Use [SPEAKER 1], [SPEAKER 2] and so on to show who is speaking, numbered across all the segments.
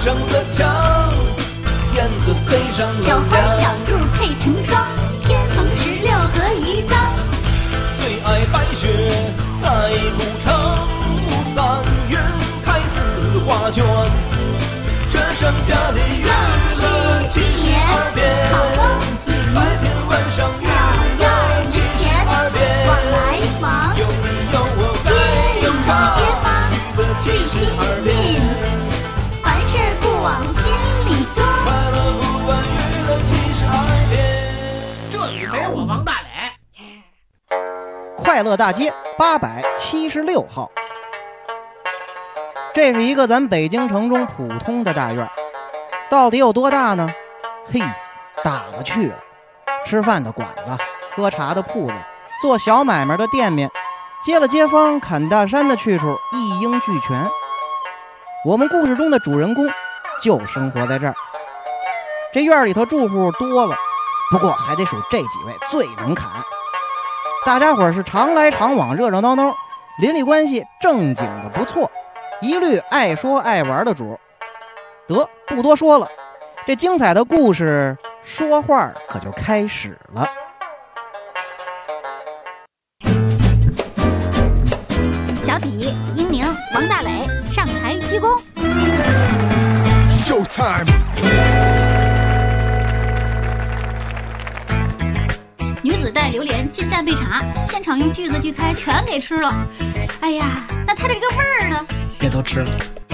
[SPEAKER 1] 上的墙，燕子飞上楼
[SPEAKER 2] 小花
[SPEAKER 1] 梁。
[SPEAKER 2] 小兔配成双，天蓬16合一张。
[SPEAKER 1] 最爱白雪盖古城，3月开4画卷。这剩下的娱乐72变，白天晚上娱乐72变。
[SPEAKER 2] 往来忙，
[SPEAKER 1] 有你有我该有他，
[SPEAKER 2] 街坊
[SPEAKER 1] 娱乐72变。
[SPEAKER 2] 凡事不往心里装。
[SPEAKER 1] 快乐不管娱乐72变。
[SPEAKER 3] 这里没我王大磊。
[SPEAKER 4] 快乐大街876号，这是一个咱北京城中普通的大院，到底有多大呢？嘿，大了去了。吃饭的馆子，喝茶的铺子，做小买卖的店面，接了街坊砍大山的去处，一应俱全。我们故事中的主人公就生活在这儿。这院里头住户多了，不过还得数这几位最能砍。大家伙是常来常往，热热闹闹，邻里关系正经的不错，一律爱说爱玩的主。得，不多说了，这精彩的故事说话可就开始了。
[SPEAKER 2] 小体、英宁、王大磊上台鞠躬。
[SPEAKER 5] Showtime！
[SPEAKER 2] 女子带榴莲进站备茶，现场用锯子锯开，全给吃了。哎呀，那它这个味儿呢？
[SPEAKER 3] 也都吃了。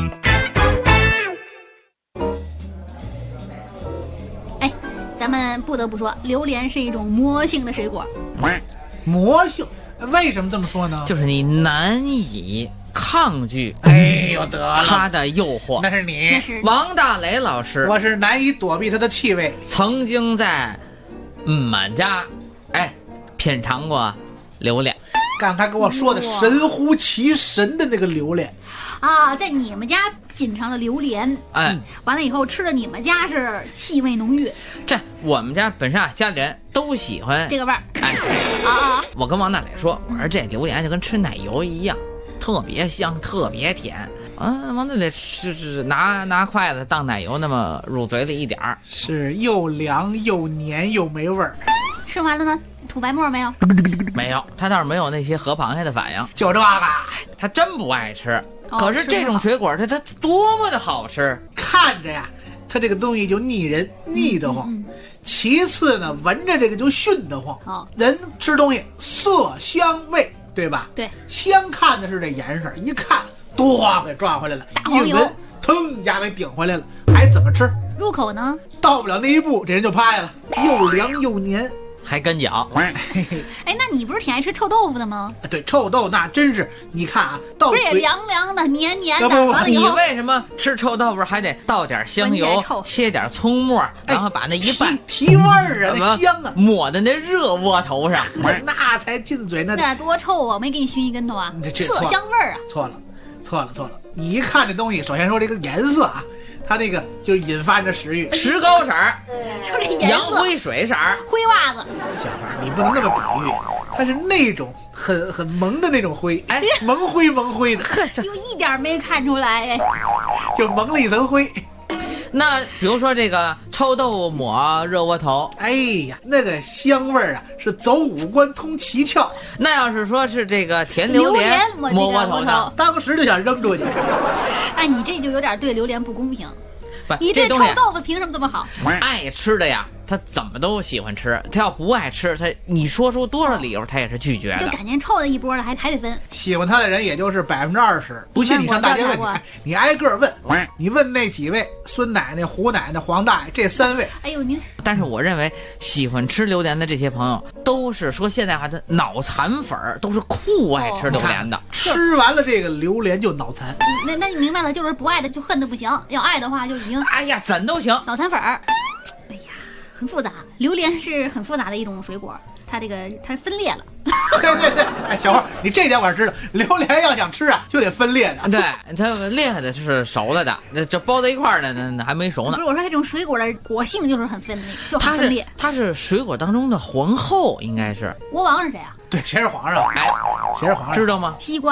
[SPEAKER 2] 哎，咱们不得不说，榴莲是一种魔性的水果。
[SPEAKER 3] 魔性？为什么这么说呢？
[SPEAKER 6] 就是你难以抗拒，
[SPEAKER 3] 哎呦得了，
[SPEAKER 6] 它的诱惑。
[SPEAKER 3] 那是你，
[SPEAKER 2] 那是
[SPEAKER 6] 王大雷老师，
[SPEAKER 3] 我是难以躲避它的气味。
[SPEAKER 6] 曾经在满家，品尝过榴莲。
[SPEAKER 3] 刚才跟我说的神乎其神的那个榴莲
[SPEAKER 2] 啊，在你们家品尝了榴莲，完了以后吃了你们家是气味浓郁。
[SPEAKER 6] 这我们家本身家里人都喜欢
[SPEAKER 2] 这个味儿。
[SPEAKER 6] 我跟王大磊说，我说这榴莲就跟吃奶油一样，特别香，特别甜。王大磊是拿筷子当奶油那么入嘴里一点儿，
[SPEAKER 3] 是又凉又黏又没味儿。
[SPEAKER 2] 吃完了呢，吐白沫没有？
[SPEAKER 6] 没有，他倒是没有那些河螃蟹的反应。
[SPEAKER 3] 就这个，
[SPEAKER 6] 他真不爱吃。可是这种水果它多么的好吃，
[SPEAKER 3] 看着呀，它这个东西就腻人，腻得慌。其次呢，闻着这个就熏得慌。人吃东西色香味，对吧？
[SPEAKER 2] 对，
[SPEAKER 3] 香看的是这颜色，一看多给转回来了，一闻腾家给顶回来了，还怎么吃？
[SPEAKER 2] 入口呢？
[SPEAKER 3] 到不了那一步，这人就趴下了，又凉又黏。
[SPEAKER 6] 还跟脚。
[SPEAKER 2] 哎，那你不是挺爱吃臭豆腐的吗？
[SPEAKER 3] 对，臭豆那真是，你看啊，到
[SPEAKER 2] 不是也凉凉的、黏黏的。
[SPEAKER 3] 不，
[SPEAKER 6] 你为什么吃臭豆腐还得倒点香油，切点葱末，然后把那一拌，
[SPEAKER 3] 提味儿啊，那香啊，
[SPEAKER 6] 抹在那热窝头上，
[SPEAKER 3] 那才进嘴呢。
[SPEAKER 2] 那多臭啊！没给你熏一跟头啊？色香味儿啊！
[SPEAKER 3] 错了！你一看这东西，首先说这个颜色啊。它那个就引发着食欲，
[SPEAKER 6] 石膏色，
[SPEAKER 2] 就这颜色，
[SPEAKER 6] 洋灰水色，
[SPEAKER 2] 灰袜子。
[SPEAKER 3] 小孩，你不能那么比喻，它是那种很萌的那种灰，萌灰的，
[SPEAKER 2] 就一点没看出来，
[SPEAKER 3] 就蒙了一层灰。
[SPEAKER 6] 那比如说这个臭豆腐抹热窝头，
[SPEAKER 3] 哎呀，那个香味儿啊，是走五官通七窍。
[SPEAKER 6] 那要是说是这个甜榴莲抹窝头呢，
[SPEAKER 3] 当时就想扔出去。
[SPEAKER 2] 哎，你这就有点对榴莲不公平。
[SPEAKER 6] 不，
[SPEAKER 2] 你这臭豆腐凭什么这么好？
[SPEAKER 6] 爱吃的呀，他怎么都喜欢吃。他要不爱吃，你说出多少理由，他也是拒绝的。
[SPEAKER 2] 就感觉臭的一波了，还得分。
[SPEAKER 3] 喜欢他的人也就是20%，不信你上大街问，你挨个问，你问那几位孙奶奶、胡奶奶、黄大爷这3位。
[SPEAKER 2] 哎呦，您！
[SPEAKER 6] 但是我认为喜欢吃榴莲的这些朋友，都是说现代话的脑残粉，都是酷爱吃榴莲的。
[SPEAKER 3] 吃完了这个榴莲就脑残。
[SPEAKER 2] 那你明白了，就是不爱的就恨得不行，要爱的话就已经
[SPEAKER 6] 哎呀怎都行。
[SPEAKER 2] 脑残粉儿，哎呀，很复杂。榴莲是很复杂的一种水果，它分裂了。
[SPEAKER 3] 对，哎，小花，你这点我知道，榴莲要想吃啊，就得分裂的。
[SPEAKER 6] 对，它裂开的是熟了的，这包在一块儿的那还没熟呢。
[SPEAKER 2] 不是，我说这种水果的果性就是很分裂，就很分裂。
[SPEAKER 6] 它是水果当中的皇后，应该是。
[SPEAKER 2] 国王是谁啊？
[SPEAKER 3] 对，谁是皇上？
[SPEAKER 6] 哎，
[SPEAKER 3] 谁是皇上？
[SPEAKER 6] 知道吗？
[SPEAKER 2] 西瓜。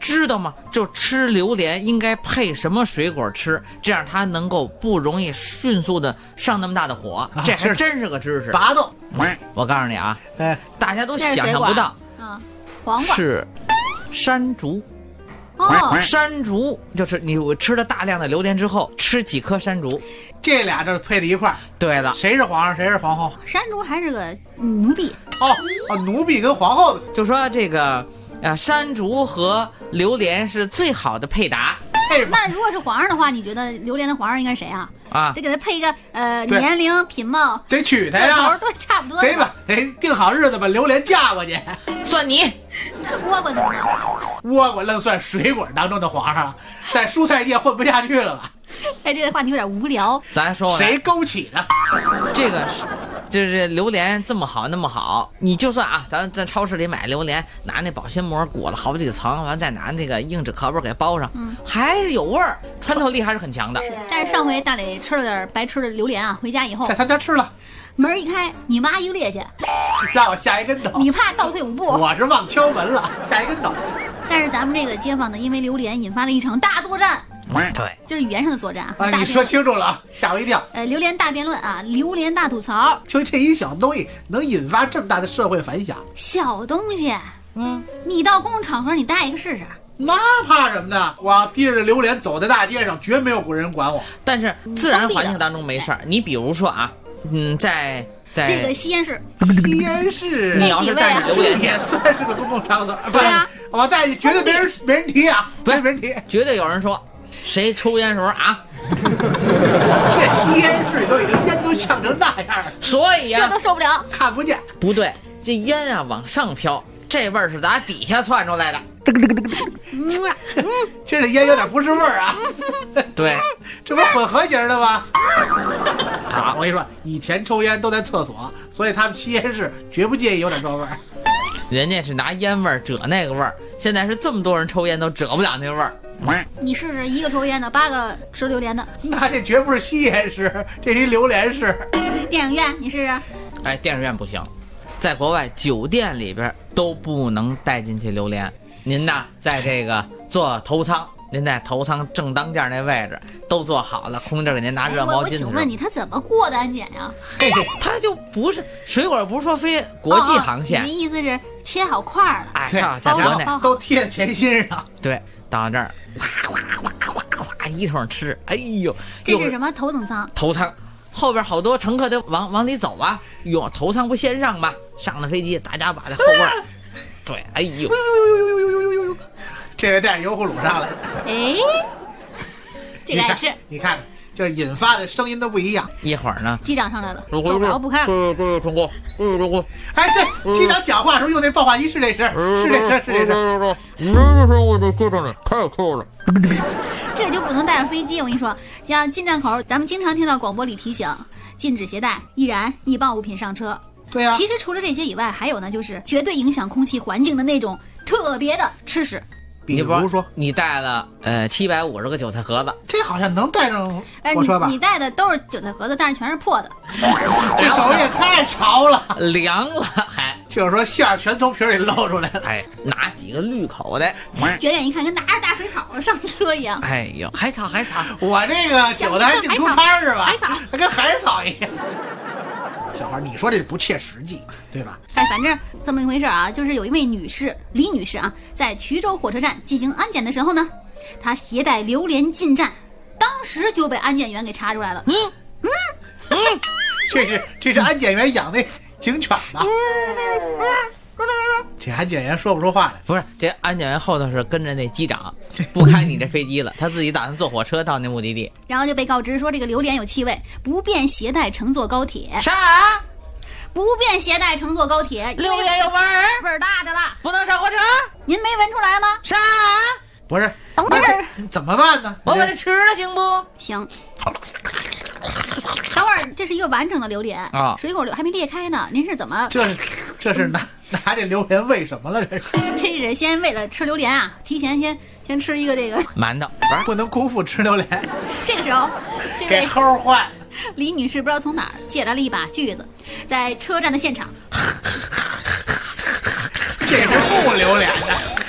[SPEAKER 6] 知道吗？就吃榴莲应该配什么水果吃，这样它能够不容易迅速的上那么大的火。这还真是个知识。
[SPEAKER 3] 拔豆，
[SPEAKER 6] 我告诉你啊，大家都想象不到
[SPEAKER 2] 啊，黄瓜
[SPEAKER 6] 是山竹。山竹就是你吃了大量的榴莲之后，吃几颗山竹，
[SPEAKER 3] 这俩就是配在一块儿。
[SPEAKER 6] 对了，
[SPEAKER 3] 谁是皇上，谁是皇后？
[SPEAKER 2] 山竹还是个奴婢。
[SPEAKER 3] 奴婢跟皇后的。
[SPEAKER 6] 就说这个山竹和榴莲是最好的配搭。
[SPEAKER 2] 那如果是皇上的话，你觉得榴莲的皇上应该是谁啊？得给他配一个年龄、品貌，
[SPEAKER 3] 得娶她呀，
[SPEAKER 2] 都差不多。
[SPEAKER 3] 得吧，得定好日子把榴莲嫁过去。
[SPEAKER 6] 算你
[SPEAKER 2] 倭瓜怎么样？
[SPEAKER 3] 倭瓜愣算水果当中的皇上，在蔬菜界混不下去了吧？
[SPEAKER 2] 这个话题有点无聊。
[SPEAKER 6] 咱说
[SPEAKER 3] 谁勾起的？
[SPEAKER 6] 这个是。就是榴莲这么好那么好，你就算啊，咱在超市里买榴莲，拿那保鲜膜裹了好几层，完再拿那个硬纸壳包给包上，还是有味儿，穿透力还是很强的。
[SPEAKER 2] 但是上回大磊吃了点白吃的榴莲啊，回家以后
[SPEAKER 3] 在他家吃了，
[SPEAKER 2] 门一开，你妈一个趔趄，
[SPEAKER 3] 让我下一跟头。
[SPEAKER 2] 你怕倒退5步？
[SPEAKER 3] 我是忘敲门了，下一跟头。
[SPEAKER 2] 但是咱们这个街坊呢，因为榴莲引发了一场大作战。
[SPEAKER 6] 对，
[SPEAKER 2] 就是语言上的作战
[SPEAKER 3] 啊！你说清楚了，吓我一跳。
[SPEAKER 2] 榴莲大辩论啊，榴莲大吐槽。
[SPEAKER 3] 就这一小东西能引发这么大的社会反响？
[SPEAKER 2] 小东西，你到公共场合你带一个试试。
[SPEAKER 3] 那怕什么的？我提着榴莲走在大街上，绝没有人管我。
[SPEAKER 6] 但是自然环境当中没事儿。你比如说啊，在
[SPEAKER 2] 这个西安市，
[SPEAKER 6] 你要是带着榴莲，
[SPEAKER 3] 也算是个公共场所。
[SPEAKER 2] 对啊，
[SPEAKER 3] 我带去绝对没人提啊，没人提，
[SPEAKER 6] 绝对有人说。谁抽烟时候啊？
[SPEAKER 3] 这西安市都已经烟都呛成那样了，
[SPEAKER 6] 所以
[SPEAKER 2] 这都受不了，
[SPEAKER 3] 看不见。
[SPEAKER 6] 不对，这烟啊往上飘，这味儿是打底下窜出来的。
[SPEAKER 3] 这烟有点不是味儿啊。
[SPEAKER 6] 对，
[SPEAKER 3] 这不是混合型的吗？啊，我跟你说，以前抽烟都在厕所，所以他们西安市绝不介意有点这味儿。
[SPEAKER 6] 人家是拿烟味儿遮那个味儿，现在是这么多人抽烟都遮不了那味儿。
[SPEAKER 2] 你试试一个抽烟的，8个吃榴莲的，
[SPEAKER 3] 那这绝不是西安市，这是一榴莲市。
[SPEAKER 2] 电影院你试试。
[SPEAKER 6] 哎，电影院不行，在国外酒店里边都不能带进去榴莲。您呐，在这个坐头舱，您在头舱正当间那位置都坐好了，空姐给您拿热毛巾。
[SPEAKER 2] 我请问你，他怎么过的安检呀？
[SPEAKER 6] 他就不是水果，不是说飞国际航线。
[SPEAKER 2] 你的意思是切好块了？
[SPEAKER 6] 哎，在国内
[SPEAKER 3] 都贴在前心上。
[SPEAKER 6] 对，到这儿。哇一通吃，哎呦，
[SPEAKER 2] 这是什么头等舱？
[SPEAKER 6] 头舱后边好多乘客都往里走啊，哟，头舱不先上吗？上了飞机，大家把这后边，对，哎呦，
[SPEAKER 3] 这个带着油葫芦上来，
[SPEAKER 2] 哎，这个爱吃，
[SPEAKER 3] 你看。就是引发的声音都不一样。
[SPEAKER 6] 一会儿呢，
[SPEAKER 2] 机长上来了，受不了不看。
[SPEAKER 6] 对，成功，
[SPEAKER 3] 哎，对，机长讲话的时候用那报话机是这声，是这声。
[SPEAKER 6] 你这声我得接着你，太酷了。
[SPEAKER 2] 这就不能带上飞机，我跟你说，像进站口，咱们经常听到广播里提醒，禁止携带易燃、易爆物品上车。
[SPEAKER 3] 对呀。
[SPEAKER 2] 其实除了这些以外，还有呢，就是绝对影响空气环境的那种特别的吃食。
[SPEAKER 3] 比如说，
[SPEAKER 6] 你带了750个韭菜盒子，
[SPEAKER 3] 这好像能带上火车吧？
[SPEAKER 2] 你带的都是韭菜盒子，但是全是破的。
[SPEAKER 3] 这手也太潮了，
[SPEAKER 6] 凉了还。
[SPEAKER 3] 就是说馅儿全从皮里露出来了。
[SPEAKER 6] 哎，拿几个绿口的，
[SPEAKER 2] 远远一看跟拿着大水草上车一样。
[SPEAKER 6] 哎呦，海草，
[SPEAKER 3] 我这个韭菜还净出摊是吧？
[SPEAKER 2] 海草，
[SPEAKER 3] 还跟海草一样。小孩，你说这不切实际，对吧？
[SPEAKER 2] 哎，反正这么一回事啊，就是有一位女士，李女士啊，在衢州火车站进行安检的时候呢，她携带榴莲进站，当时就被安检员给查出来了。
[SPEAKER 3] 这是安检员养那警犬吧？这安检员说不出话来。
[SPEAKER 6] 不是，这安检员后头是跟着那机长，不开你这飞机了，他自己打算坐火车到那目的地，
[SPEAKER 2] 然后就被告知说这个榴莲有气味，不便携带乘坐高铁。
[SPEAKER 6] 啥？
[SPEAKER 2] 不便携带乘坐高铁，
[SPEAKER 6] 榴莲有味儿，
[SPEAKER 2] 味儿大的了，
[SPEAKER 6] 不能上火车。
[SPEAKER 2] 您没闻出来吗？
[SPEAKER 6] 啥？
[SPEAKER 3] 不是，那怎么办呢？
[SPEAKER 6] 我把它吃了行不？
[SPEAKER 2] 行。等会儿，这是一个完整的榴莲
[SPEAKER 6] 啊，
[SPEAKER 2] 水果榴还没裂开呢。您是怎么？
[SPEAKER 3] 这是拿这榴莲喂什么了？
[SPEAKER 2] 这是先为了吃榴莲啊，提前先吃一个这个
[SPEAKER 6] 馒头，
[SPEAKER 3] 不能空腹吃榴莲。
[SPEAKER 2] 这个时候，
[SPEAKER 3] 给齁坏。
[SPEAKER 2] 李女士不知道从哪儿借来了一把锯子，在车站的现场，
[SPEAKER 3] 这是木榴莲的。
[SPEAKER 2] 这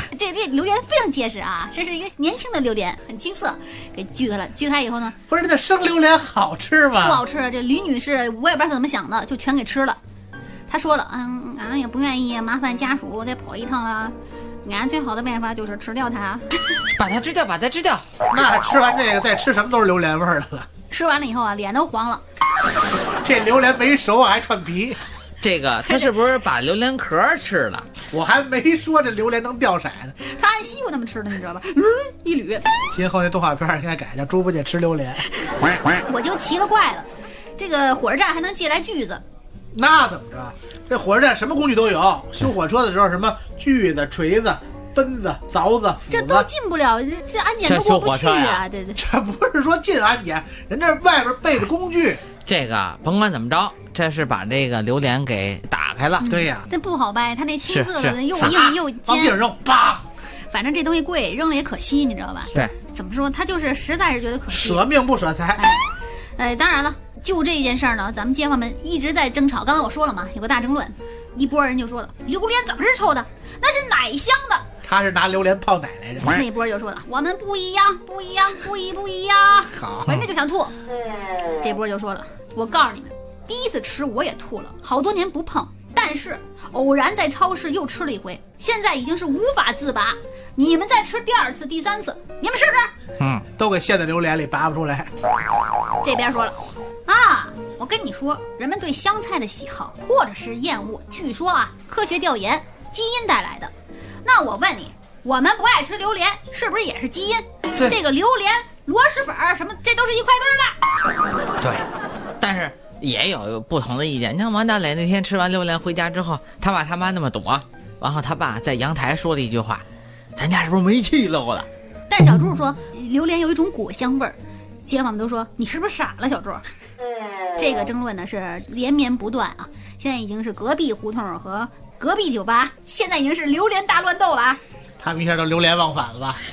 [SPEAKER 2] 这榴莲非常结实啊，这是一个年轻的榴莲，很青涩，给锯开了。锯开以后呢，
[SPEAKER 3] 不是那生榴莲好吃吗？
[SPEAKER 2] 不好吃。这李女士我也不知道她怎么想的，就全给吃了。她说了，俺也不愿意麻烦家属再跑一趟了，俺最好的办法就是吃掉它，
[SPEAKER 6] 把它吃掉，把它吃掉。
[SPEAKER 3] 那吃完这个再吃什么都是榴莲味儿的了。
[SPEAKER 2] 吃完了以后啊，脸都黄了。
[SPEAKER 3] 这榴莲没熟还串皮。
[SPEAKER 6] 这个他是不是把榴莲壳吃了？
[SPEAKER 3] 我还没说这榴莲能掉色呢。
[SPEAKER 2] 他按西瓜那么吃的，你知道吧？一捋。
[SPEAKER 3] 今后那动画片应该改叫猪八戒吃榴莲。
[SPEAKER 2] 我就奇了怪了，这个火车站还能借来锯子？
[SPEAKER 3] 那怎么着？这火车站什么工具都有，修火车的时候什么锯子、锤子、奔子、凿子、
[SPEAKER 2] 这都进不了，这安检都过不去啊！对，
[SPEAKER 3] 这不是说进安检，人这外边备的工具。
[SPEAKER 6] 这个甭管怎么着，这是把这个榴莲给打开了。
[SPEAKER 3] 对呀，
[SPEAKER 2] 这不好掰，它那青色的又硬又尖。
[SPEAKER 3] 往地上扔，梆！
[SPEAKER 2] 反正这东西贵，扔了也可惜，你知道吧？
[SPEAKER 6] 对，
[SPEAKER 2] 怎么说？他就是实在是觉得可惜，
[SPEAKER 3] 舍命不舍财。
[SPEAKER 2] 当然了，就这件事儿呢，咱们街坊们一直在争吵。刚才我说了嘛，有个大争论，一波人就说了，榴莲怎么是臭的？那是奶香的。
[SPEAKER 3] 他是拿榴莲泡奶来着。
[SPEAKER 2] 那一波就说了，我们不一样，不一样，不一样。
[SPEAKER 3] 好，
[SPEAKER 2] 闻着就想吐。这波就说了，我告诉你们，第一次吃我也吐了，好多年不碰，但是偶然在超市又吃了一回，现在已经是无法自拔。你们再吃第二次、第三次，你们试试。
[SPEAKER 3] 都给陷在榴莲里拔不出来。
[SPEAKER 2] 这边说了啊，我跟你说，人们对香菜的喜好或者是厌恶，据说啊，科学调研基因带来的。那我问你，我们不爱吃榴莲，是不是也是基因？这个榴莲、螺蛳粉什么，这都是一块堆的。
[SPEAKER 6] 对，但是也有不同的意见。你像王大磊那天吃完榴莲回家之后，他爸他妈那么躲，然后他爸在阳台说了一句话：“咱家是不是煤气漏了？”
[SPEAKER 2] 但小猪说榴莲有一种果香味儿，街坊们都说你是不是傻了，小猪？这个争论呢是连绵不断啊，现在已经是隔壁胡同和隔壁酒吧，现在已经是榴莲大乱斗了啊！
[SPEAKER 3] 他们一下都流连忘返了吧？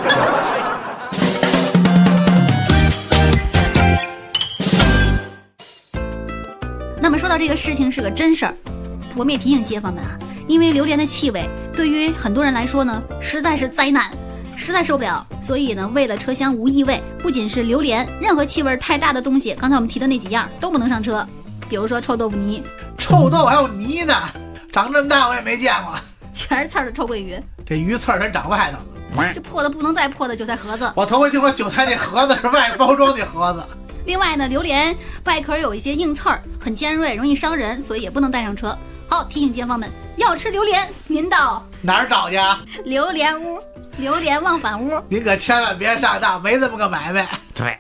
[SPEAKER 2] 那么说到这个事情是个真事儿，我们也提醒街坊们啊，因为榴莲的气味对于很多人来说呢，实在是灾难，实在受不了。所以呢，为了车厢无异味，不仅是榴莲，任何气味太大的东西，刚才我们提的那几样都不能上车。比如说臭豆腐泥，
[SPEAKER 3] 臭豆腐还有泥呢，长这么大我也没见过。
[SPEAKER 2] 全是刺儿的臭鳜鱼，
[SPEAKER 3] 这鱼刺儿全长外头，
[SPEAKER 2] 这破的不能再破的韭菜盒子。
[SPEAKER 3] 我头回听说韭菜那盒子是外包装那盒子。
[SPEAKER 2] 另外呢，榴莲外壳有一些硬刺儿，很尖锐，容易伤人，所以也不能带上车。好，提醒街坊们，要吃榴莲，您到
[SPEAKER 3] 哪儿找去啊？
[SPEAKER 2] 榴莲屋，榴莲忘返屋。
[SPEAKER 3] 您可千万别上当，没这么个买卖。
[SPEAKER 6] 对。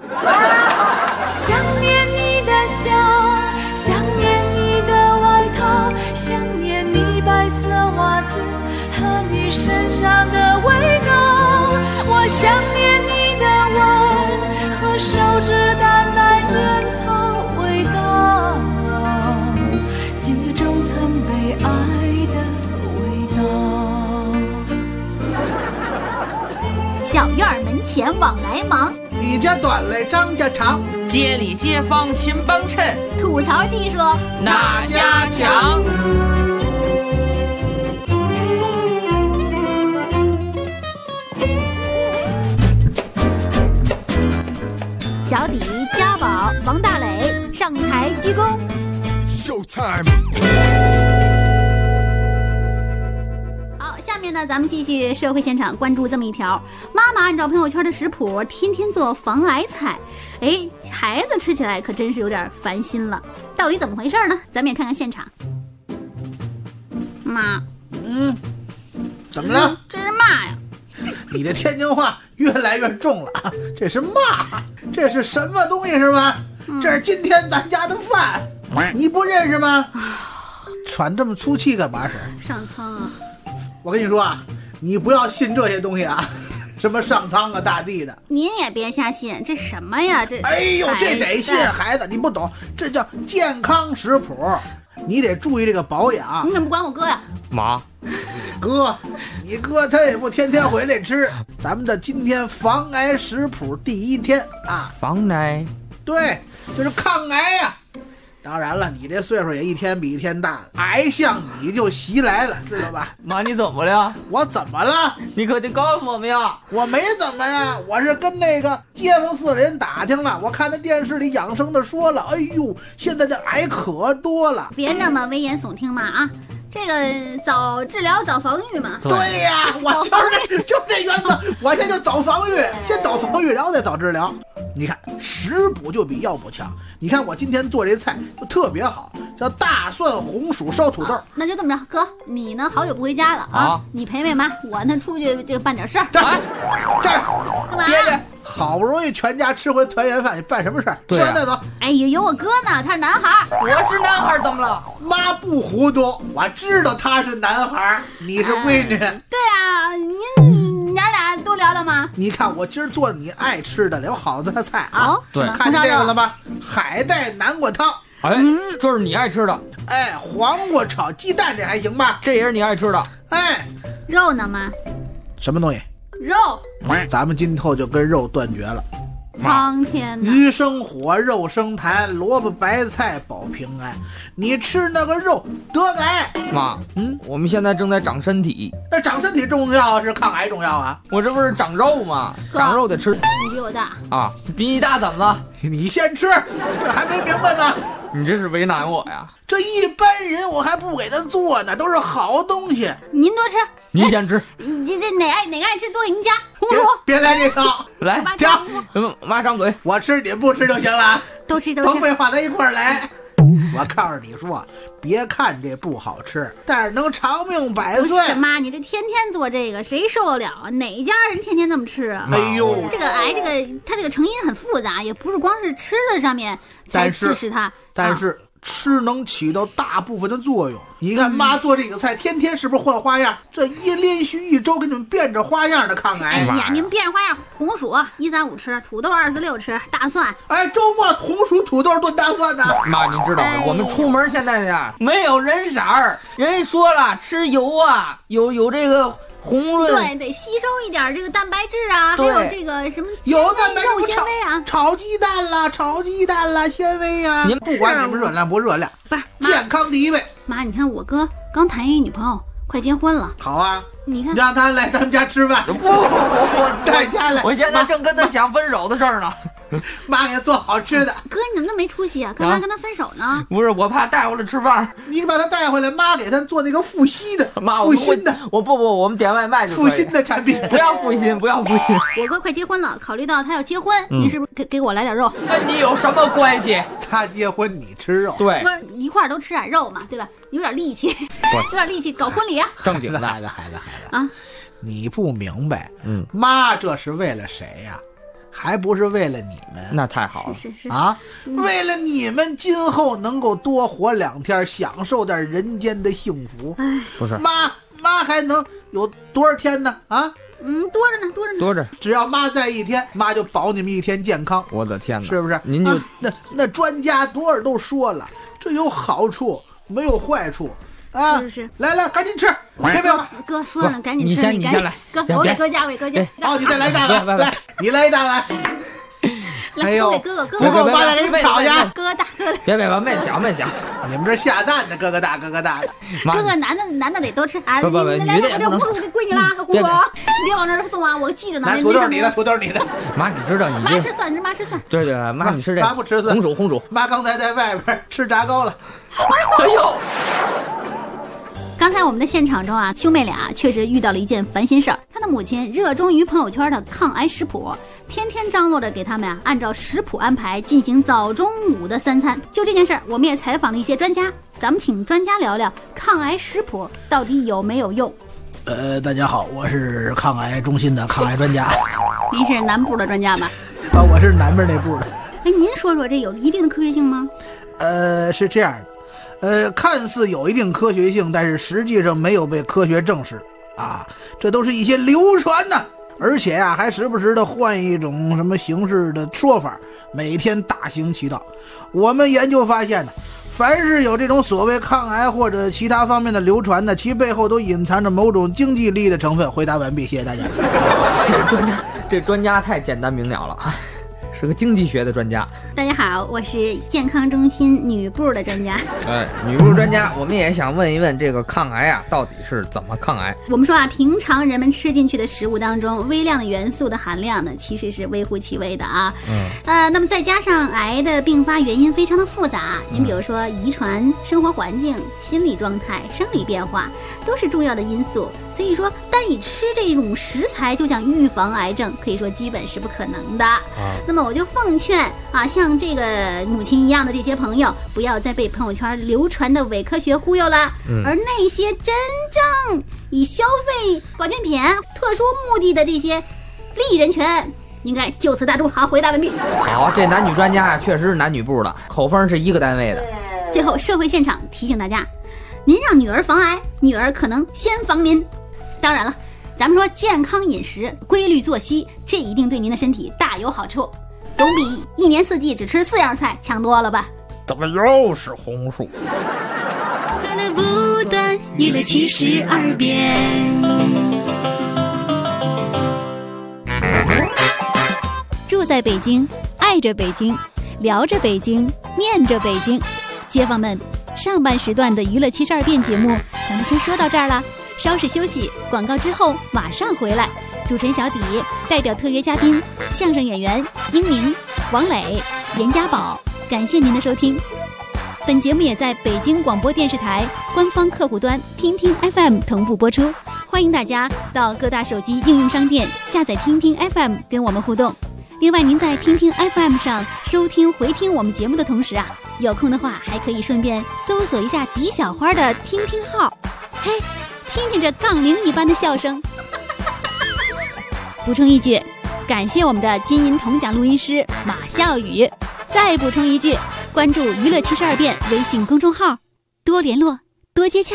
[SPEAKER 5] 想念你的笑，想念你的外套，想念你白色袜子和你身上的味道。我想念你的吻和手指淡淡烟草味道，记忆中曾被爱的味道。
[SPEAKER 2] 小院门前往来忙，
[SPEAKER 3] 你家短嘞张家长，
[SPEAKER 6] 街里街坊勤帮衬，
[SPEAKER 2] 吐槽技术
[SPEAKER 6] 哪家强？
[SPEAKER 2] 脚底家宝王大磊上台鞠躬。
[SPEAKER 1] Showtime。
[SPEAKER 2] 好，下面呢，咱们继续社会现场，关注这么一条：妈妈按照朋友圈的食谱，天天做防癌菜，哎，孩子吃起来可真是有点烦心了。到底怎么回事呢？咱们也看看现场。妈，
[SPEAKER 3] 怎么了？
[SPEAKER 2] 这是嘛呀？
[SPEAKER 3] 你的天津话越来越重了，这是嘛？这是什么东西是吧？这是今天咱家的饭，你不认识吗？喘这么粗气干嘛使？
[SPEAKER 2] 上苍啊！
[SPEAKER 3] 我跟你说啊，你不要信这些东西啊，什么上苍啊、大地的。
[SPEAKER 2] 您也别瞎信，这什么呀？这
[SPEAKER 3] 哎呦，这得信，孩子，你不懂，这叫健康食谱，你得注意这个保养。
[SPEAKER 2] 你怎么不管我哥呀？
[SPEAKER 6] 妈，
[SPEAKER 3] 你哥他也不天天回来吃。咱们的今天防癌食谱第一天啊，
[SPEAKER 6] 防癌，
[SPEAKER 3] 对，就是抗癌呀、 当然了，你这岁数也一天比一天大了，癌向你就袭来了，知道吧？
[SPEAKER 6] 妈，你怎么了？
[SPEAKER 3] 我怎么了？
[SPEAKER 6] 你可得告诉我们呀！
[SPEAKER 3] 我没怎么呀，我是跟那个街坊四人打听了，我看那电视里养生的说了，哎呦，现在这癌可多了。
[SPEAKER 2] 别那么危言耸听嘛啊！这个早治疗早防御嘛。
[SPEAKER 3] 对呀，我就是这原则，我现在就早防御，先早防御，然后再早治疗。你看，食补就比药补强。你看我今天做这菜就特别好，叫大蒜红薯烧土豆。
[SPEAKER 2] 那就这么着，哥，你呢好久不回家了啊？你陪妈，我呢出去这个办点事儿。
[SPEAKER 3] 这儿
[SPEAKER 2] 干嘛？
[SPEAKER 6] 别，
[SPEAKER 3] 好不容易全家吃回团圆饭，你办什么事儿？吃完再走。
[SPEAKER 2] 哎呦，有我哥呢，他是男孩。
[SPEAKER 6] 我是男孩，怎么了？
[SPEAKER 3] 妈不糊涂，我知道他是男孩，你是闺女。
[SPEAKER 2] 对啊，您娘俩多聊聊嘛。
[SPEAKER 3] 你看我今儿做你爱吃的，有好的菜啊。
[SPEAKER 2] 哦，
[SPEAKER 6] 对，
[SPEAKER 3] 看见这个了吗？海带南瓜汤。
[SPEAKER 6] 哎，这是你爱吃的。
[SPEAKER 3] 哎，黄瓜炒鸡蛋，这还行吧？
[SPEAKER 6] 这也是你爱吃的。
[SPEAKER 3] 哎，
[SPEAKER 2] 肉呢妈？
[SPEAKER 3] 什么东西？
[SPEAKER 2] 肉。
[SPEAKER 3] 咱们今后就跟肉断绝了。
[SPEAKER 2] 苍天呐！
[SPEAKER 3] 鱼生火，肉生痰，萝卜白菜保平安。你吃那个肉得癌。
[SPEAKER 6] 妈，我们现在正在长身体。
[SPEAKER 3] 那长身体重要是抗癌重要啊？
[SPEAKER 6] 我这不是长肉吗？长肉得吃。
[SPEAKER 2] 你比我大
[SPEAKER 6] 啊？比你大怎么了？
[SPEAKER 3] 你先吃，这还没明白吗？
[SPEAKER 6] 你这是为难我呀！
[SPEAKER 3] 这一般人我还不给他做呢，都是好东西。
[SPEAKER 2] 您多吃，
[SPEAKER 6] 你先吃。
[SPEAKER 2] 这哪个爱吃多给您加。红薯，
[SPEAKER 3] 别来这套，
[SPEAKER 6] 来
[SPEAKER 3] 加。
[SPEAKER 6] 妈张嘴，
[SPEAKER 3] 我吃你不吃就行了。
[SPEAKER 2] 都吃。
[SPEAKER 3] 甭废话，咱一块儿来。我告诉你说，别看这不好吃，但是能长命百岁。
[SPEAKER 2] 不是妈，你这天天做这个，谁受得了啊？哪家人天天这么吃啊？
[SPEAKER 3] 哎呦，
[SPEAKER 2] 这个癌，它这个成因很复杂，也不是光是吃的上面才致使它。
[SPEAKER 3] 但是吃能起到大部分的作用。你看妈做这个菜，天天是不是换花样？这连续1周给你们变着花样的抗癌。
[SPEAKER 2] 哎呀，你们变着花样，红薯1、3、5吃，土豆2、4、6吃，大蒜。
[SPEAKER 3] 哎，周末红薯土豆炖大蒜呢。
[SPEAKER 6] 妈，您知道吗？我们出门现在呀没有人色儿，人说了吃油啊，有这个红润，
[SPEAKER 2] 对，得吸收一点这个蛋白质啊，还有这个什么
[SPEAKER 3] 有蛋白质
[SPEAKER 2] 肉纤维啊，
[SPEAKER 3] 炒鸡蛋啦，纤维啊。
[SPEAKER 6] 您
[SPEAKER 3] 不管你们热量不热量，
[SPEAKER 2] 不是
[SPEAKER 3] 健康第一位。
[SPEAKER 2] 妈，你看我哥刚谈一女朋友，快结婚了。
[SPEAKER 3] 好啊，
[SPEAKER 2] 你看
[SPEAKER 3] 让他来咱们家吃饭。
[SPEAKER 6] 不，
[SPEAKER 3] 带家来。
[SPEAKER 6] 我现在正跟他想分手的事儿呢。
[SPEAKER 3] 妈给他做好吃的。
[SPEAKER 2] 哥，你怎么那么没出息啊？干嘛跟他分手呢？
[SPEAKER 6] 不是，我怕带回来吃饭。
[SPEAKER 3] 你把他带回来，妈给他做那个复吸的。
[SPEAKER 6] 妈，
[SPEAKER 3] 复新的。
[SPEAKER 6] 我不，我们点外卖就可以。
[SPEAKER 3] 复新的产品，
[SPEAKER 6] 不要复新。
[SPEAKER 2] 我哥快结婚了，考虑到他要结婚，你是不是给我来点肉？
[SPEAKER 6] 跟你有什么关系？
[SPEAKER 3] 他结婚你吃肉，
[SPEAKER 6] 对，
[SPEAKER 2] 不是一块儿都吃点肉嘛，对吧？有点力气，有点力气搞婚礼啊。
[SPEAKER 6] 正经的
[SPEAKER 3] 孩子
[SPEAKER 2] 啊，
[SPEAKER 3] 你不明白，妈这是为了谁呀？还不是为了你们？
[SPEAKER 6] 那太好了，
[SPEAKER 2] 是
[SPEAKER 3] 啊，为了你们今后能够多活2天，享受点人间的幸福。
[SPEAKER 6] 不是
[SPEAKER 3] 妈还能有多少天呢？啊，
[SPEAKER 2] 多着。
[SPEAKER 3] 只要妈在1天，妈就保你们1天健康。
[SPEAKER 6] 我的天哪，
[SPEAKER 3] 是不是？
[SPEAKER 6] 您就
[SPEAKER 3] 那专家多少都说了，这有好处没有坏处。啊，
[SPEAKER 2] 是，
[SPEAKER 3] 来，赶紧吃，别话。
[SPEAKER 2] 哥说了，赶紧吃，
[SPEAKER 6] 你先来，
[SPEAKER 2] 哥，我给哥加。
[SPEAKER 3] 好，你再来一大碗，来，你来一大碗。
[SPEAKER 2] 来，我给哥，
[SPEAKER 3] 我妈来给你们炒去。
[SPEAKER 2] 哥哥大，
[SPEAKER 6] 别，慢小。
[SPEAKER 3] 你们这下蛋的，哥哥大。
[SPEAKER 2] 哥哥男的得多吃啊！
[SPEAKER 6] 不，女的也不能。
[SPEAKER 2] 红薯给归你啦，红薯，你别往那儿送啊，我记着呢。
[SPEAKER 3] 土豆你的。
[SPEAKER 6] 妈，你知道你
[SPEAKER 2] 妈吃蒜，妈吃蒜。
[SPEAKER 6] 对，妈你吃这。
[SPEAKER 3] 妈不吃蒜。
[SPEAKER 6] 红薯。
[SPEAKER 3] 妈刚才在外边吃炸糕了。
[SPEAKER 6] 哎呦！
[SPEAKER 2] 刚才我们的现场中啊，兄妹俩确实遇到了一件烦心事儿。他的母亲热衷于朋友圈的抗癌食谱，天天张罗着给他们啊按照食谱安排进行早中午的3餐。就这件事儿，我们也采访了一些专家，咱们请专家聊聊抗癌食谱到底有没有用。
[SPEAKER 3] 大家好，我是抗癌中心的抗癌专家。
[SPEAKER 2] 您是南部的专家吧？
[SPEAKER 3] 我是南边那部的。
[SPEAKER 2] 哎，您说说这有一定的科学性吗？
[SPEAKER 3] 是这样的。看似有一定科学性，但是实际上没有被科学证实啊，这都是一些流传呢，而且啊还时不时的换一种什么形式的说法，每天大行其道。我们研究发现呢，凡是有这种所谓抗癌或者其他方面的流传呢，其背后都隐藏着某种经济利益的成分。回答完毕，谢谢大家。
[SPEAKER 6] 这专家太简单明了了。
[SPEAKER 7] 是个经济学的专家。
[SPEAKER 2] 大家好，我是健康中心女部的专家。
[SPEAKER 7] 女部专家，我们也想问一问这个抗癌啊，到底是怎么抗癌？
[SPEAKER 2] 我们说啊，平常人们吃进去的食物当中，微量的元素的含量呢，其实是微乎其微的啊。那么再加上癌的并发原因非常的复杂，您比如说遗传、生活环境、心理状态、生理变化，都是重要的因素。所以说，单以吃这种食材就想预防癌症，可以说基本是不可能的。那么我就奉劝啊，像这个母亲一样的这些朋友，不要再被朋友圈流传的伪科学忽悠了。而那些真正以消费保健品特殊目的的这些利益人群，应该就此打住。好，回答完毕。
[SPEAKER 7] 好，这男女专家啊，确实是男女部的，口风是一个单位的。
[SPEAKER 2] 最后，社会现场提醒大家，您让女儿防癌，女儿可能先防您。当然了，咱们说健康饮食、规律作息，这一定对您的身体大有好处，总比一年四季只吃4样菜强多了吧？
[SPEAKER 7] 怎么又是红薯？
[SPEAKER 5] 快乐不断，娱乐72变。
[SPEAKER 8] 住在北京，爱着北京，聊着北京，念着北京。街坊们，上半时段的娱乐72变节目咱们先说到这儿了，稍事休息，广告之后马上回来。主持人小底代表特约嘉宾相声演员英明、王磊、严家宝，感谢您的收听。本节目也在北京广播电视台官方客户端听听 FM 同步播出，欢迎大家到各大手机应用商店下载听听 FM 跟我们互动。另外，您在听听 FM 上收听回听我们节目的同时啊，有空的话还可以顺便搜索一下狄小花的听听号，嘿，听听这杠铃一般的笑声。补充一句，感谢我们的金银铜奖录音师马笑宇。再补充一句，关注娱乐72变微信公众号，多联络，多接洽。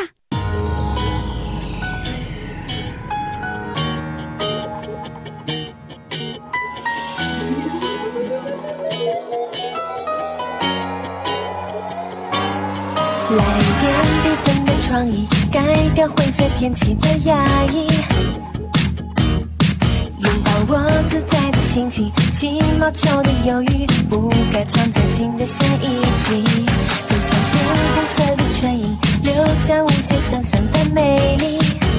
[SPEAKER 9] 来点缤纷的创意，改掉灰色天气的压抑，拥抱我自在的心情，起毛球的忧郁不该藏在心的下一集，就像鲜红色的唇印，留下无限想象的美丽，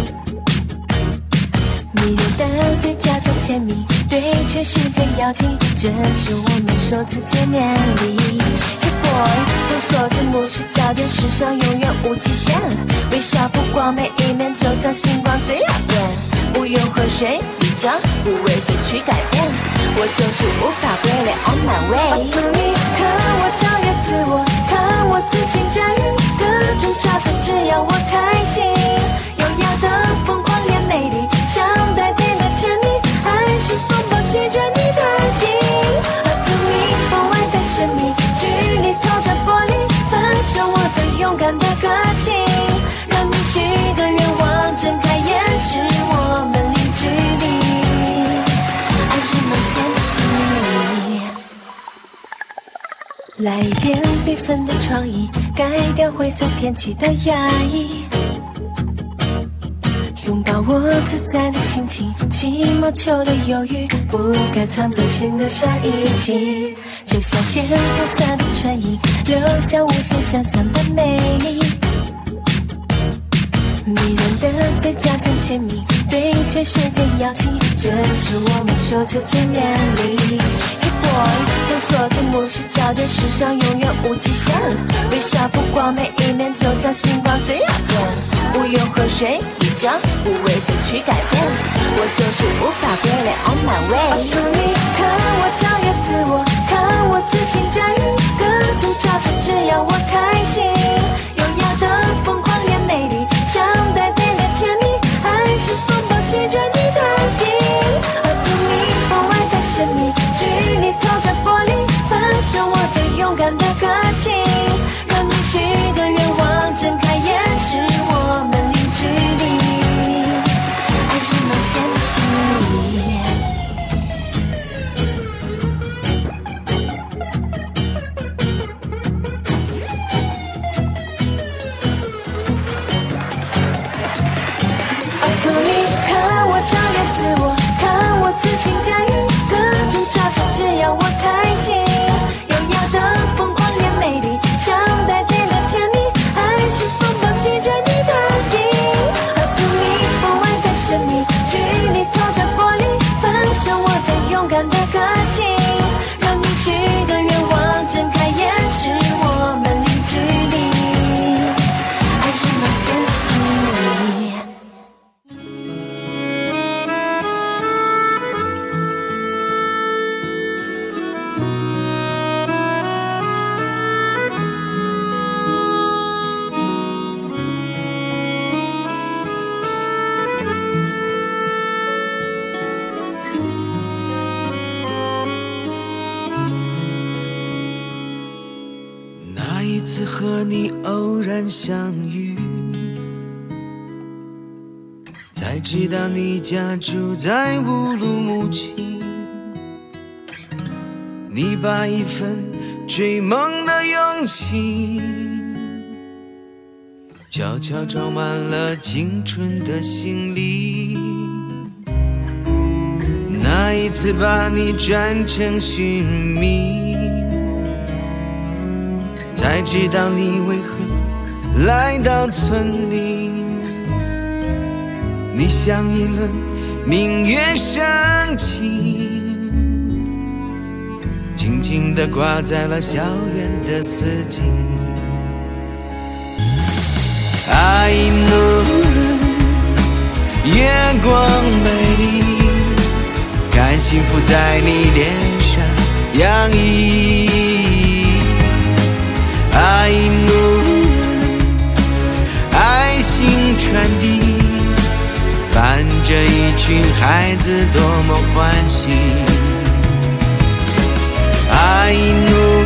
[SPEAKER 9] 迷人的嘴角像甜蜜，对全世界邀请，这是我们首次见面礼。就说这目视焦点，世上永远无极限，微笑不光每一面，就像星光最耀眼，不用和谁比较，不为谁去改变，我就是无法归类 on my way。 你看我超越自我，看我自信驾驭各种挑战，只要我开心，优雅的疯狂也美丽，像带电的甜蜜，还是风暴席卷你的心。我外带神秘，距离透着玻璃，分享我最勇敢的个性，让你许个愿望，睁开眼是我们零距离，爱是梦想的记忆。来一点缤纷的创意，改掉灰色天气的压抑，拥抱我自在的心情，起毛球的忧郁不该藏在心的下一集，就像鲜红色的唇印，留下无限想象的美丽，迷人的嘴角像甜蜜，对全世界邀请，这是我们首次见面礼。Hey boy， 就说这目视焦点，世上永远无极限，微笑不光每一面，就像星光最耀眼，不用和谁比较，不为谁去改变，我就是无法归类 on my way。 你看我超越自我，看我自信驾驭各种挑战，只要我开心，优雅的疯狂也美丽，像带电的甜蜜，还是风暴席卷你的心。我外带神秘，距离透着玻璃，分享我最勇敢的个性，让你许个愿望，睁开眼是我们零距离，爱是梦想的记忆。
[SPEAKER 1] 次和你偶然相遇，才知道你家住在乌鲁木齐。你把一份追梦的勇气悄悄装满了青春的行李，那一次把你转成寻觅，才知道你为何来到村里。你像一轮明月升起，静静地挂在了校园的四季。爱怒月光美丽，看幸福在你脸上洋溢。爱怒爱心传递，伴着一群孩子多么欢喜。爱怒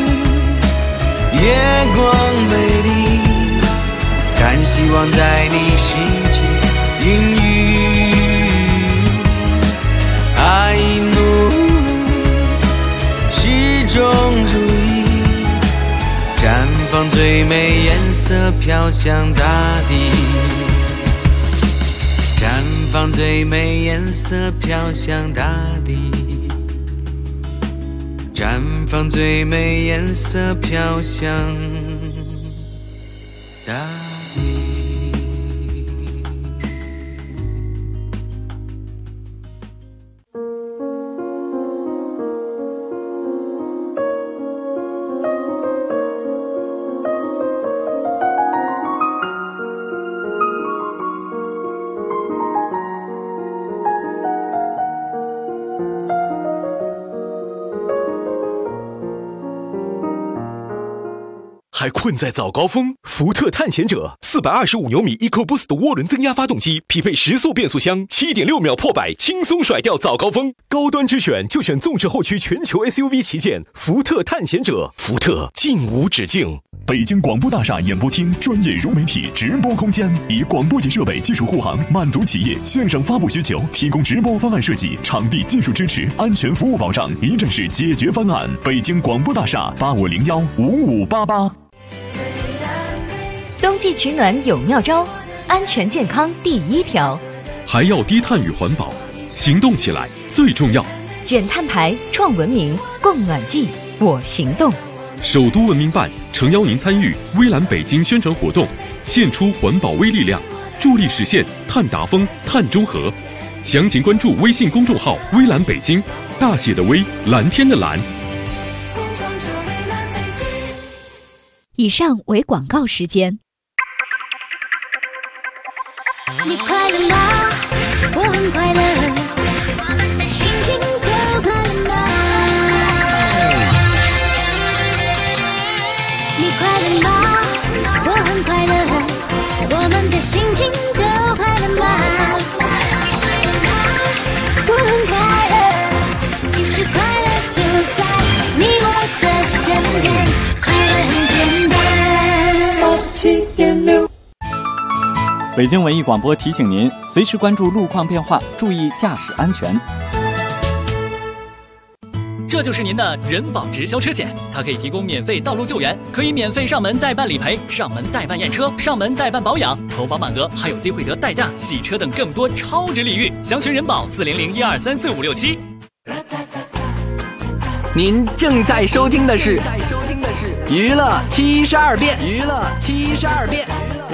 [SPEAKER 1] 月光美丽，看希望在你世界孕育。爱怒始终如一，绽放最美颜色飘向大地，绽放最美颜色飘向大地，绽放最美颜色飘向大地。
[SPEAKER 10] 还困在早高峰？福特探险者425牛米 EcoBoost 涡轮增压发动机，匹配10速变速箱，7.6秒破百，轻松甩掉早高峰。高端之选就选纵置后驱全球 SUV 旗舰福特探险者，福特尽无止境。
[SPEAKER 11] 北京广播大厦演播厅专业融媒体直播空间，以广播级设备技术护航，满足企业线上发布需求，提供直播方案设计、场地技术支持、安全服务保障，一站式解决方案。北京广播大厦85015588。
[SPEAKER 12] 冬季取暖有妙招，安全健康第一条，
[SPEAKER 13] 还要低碳与环保，行动起来最重要。
[SPEAKER 12] 减碳排，创文明，供暖季，我行动。
[SPEAKER 13] 首都文明办诚邀您参与微蓝北京宣传活动，献出环保微力量，助力实现碳达峰、碳中和。详情关注微信公众号“微蓝北京”，大写的微，蓝天的蓝。
[SPEAKER 8] 以上为广告时间。
[SPEAKER 9] 你快乐吗？我很快乐，我们的心情都快乐吗？你快乐吗？我很快乐，我们的心情都快乐吗？我很快乐，其实快乐就在你我的身边，快乐很简单。7.6
[SPEAKER 14] 北京文艺广播提醒您，随时关注路况变化，注意驾驶安全。
[SPEAKER 15] 这就是您的人保直销车险，它可以提供免费道路救援，可以免费上门代办理赔、上门代办验车、上门代办保养，投保满额还有机会得代驾、洗车等更多超值礼遇。详询人保40012345667。
[SPEAKER 16] 您正在收听的是娱乐72变，娱乐72变。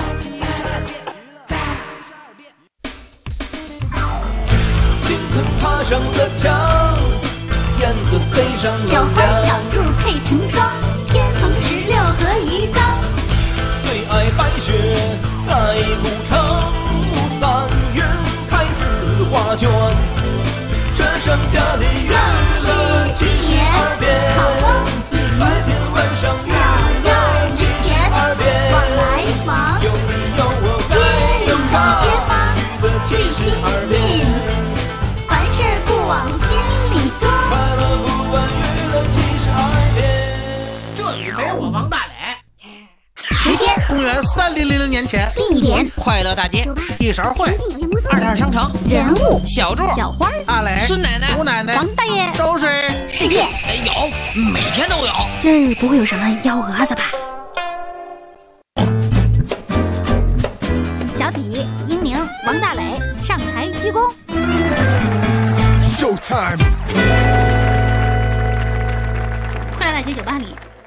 [SPEAKER 1] 爬上了墙，燕子飞上了
[SPEAKER 2] 小花小兔配成双，天蓬16和鱼缸。
[SPEAKER 1] 最爱白雪盖古城，3月开4花卷。这盛家的娱乐72变，白天晚上娱乐72变。
[SPEAKER 2] 往来往，
[SPEAKER 1] 有你有我在有他，
[SPEAKER 2] 街坊最亲近。往心里装，
[SPEAKER 3] 这里没我王大磊， 3000年前，
[SPEAKER 8] 地点
[SPEAKER 6] 快乐大街，
[SPEAKER 3] 一勺会
[SPEAKER 6] 22商城，
[SPEAKER 8] 人物
[SPEAKER 6] 小柱、
[SPEAKER 8] 小花、
[SPEAKER 3] 阿磊、
[SPEAKER 6] 孙奶奶、
[SPEAKER 3] 吴奶奶、
[SPEAKER 8] 王大爷、
[SPEAKER 3] 都是
[SPEAKER 8] 世界。
[SPEAKER 6] 有，每天都有。
[SPEAKER 8] 今儿不会有什么幺蛾子吧？小体、英宁、王大磊上台鞠躬。
[SPEAKER 3] Showtime！
[SPEAKER 2] 快乐大街酒吧里，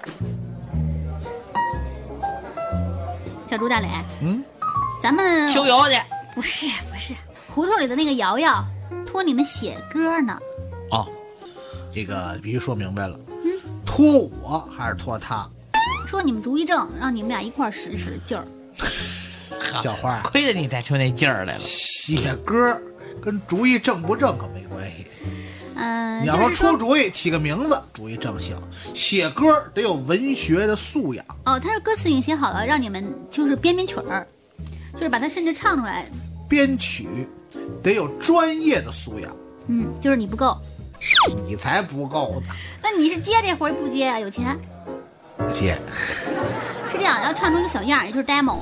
[SPEAKER 2] 小猪大磊，咱们
[SPEAKER 6] 秋游去。
[SPEAKER 2] 不是，胡同里的那个瑶瑶托你们写歌呢。
[SPEAKER 6] 哦，
[SPEAKER 3] 这个必须说明白了，托我还是托他？
[SPEAKER 2] 说你们主意正，让你们俩一块儿使劲儿。
[SPEAKER 3] 小花，
[SPEAKER 6] 亏得你带出那劲儿来了。
[SPEAKER 3] 写歌跟主意正不正可没关系。你要说出主意起个名字，主意正行；写歌得有文学的素养。
[SPEAKER 2] 哦，他是歌词已经写好了，让你们就是编曲儿，就是把它甚至唱出来。
[SPEAKER 3] 编曲得有专业的素养。
[SPEAKER 2] 就是你不够。
[SPEAKER 3] 你才不够呢。
[SPEAKER 2] 那你是接这活不接啊？有钱？
[SPEAKER 3] 不接。
[SPEAKER 2] 是这样，要唱出一个小样，也就是 demo。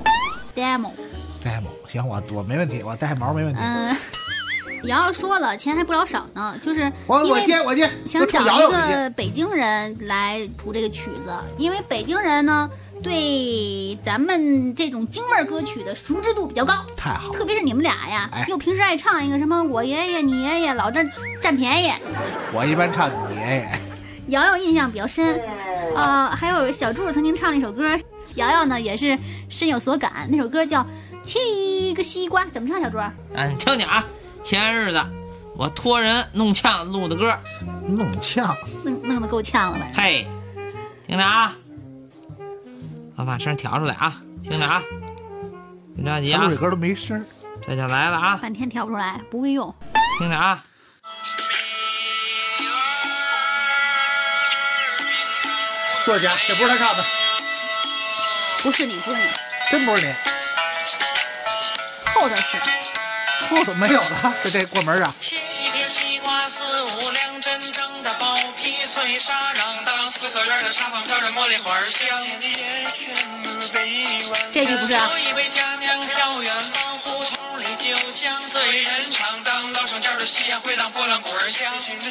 [SPEAKER 3] 行，我没问题，我带毛没问题。
[SPEAKER 2] 瑶瑶说了，钱还不老少呢，就是
[SPEAKER 3] 我接，
[SPEAKER 2] 想找一个北京人来谱这个曲子，因为北京人呢对咱们这种京味歌曲的熟知度比较高。
[SPEAKER 3] 太好了，
[SPEAKER 2] 特别是你们俩呀，又平时爱唱一个什么我爷爷你爷爷，老这占便宜。
[SPEAKER 3] 我一般唱你爷爷。
[SPEAKER 2] 瑶瑶印象比较深，还有小柱曾经唱了一首歌，瑶瑶呢也是深有所感，那首歌叫《切一个西瓜》，怎么唱？小柱？
[SPEAKER 6] 你听听啊。前日子我托人弄呛录的歌，
[SPEAKER 3] 弄呛，
[SPEAKER 2] 弄得够呛了吧？
[SPEAKER 6] 嘿，听着啊，我把声调出来啊，听着啊，别着急啊，
[SPEAKER 3] 这歌都没声，
[SPEAKER 6] 这就来了啊，
[SPEAKER 2] 半天调不出来，不会用，
[SPEAKER 6] 听着啊。
[SPEAKER 3] 作家，这不是他唱的，
[SPEAKER 2] 不是你，
[SPEAKER 3] 真不是你，
[SPEAKER 2] 后头是。
[SPEAKER 3] 后头没有了，这过门啊！
[SPEAKER 17] 切一片西瓜4、5两，真正的剥皮脆沙瓤，当4合院的茶坊飘着茉莉花香。
[SPEAKER 2] 这句不是啊。
[SPEAKER 17] 有一位家娘飘远方，胡同里酒香醉人肠，当老双调的西洋回荡拨浪鼓儿响。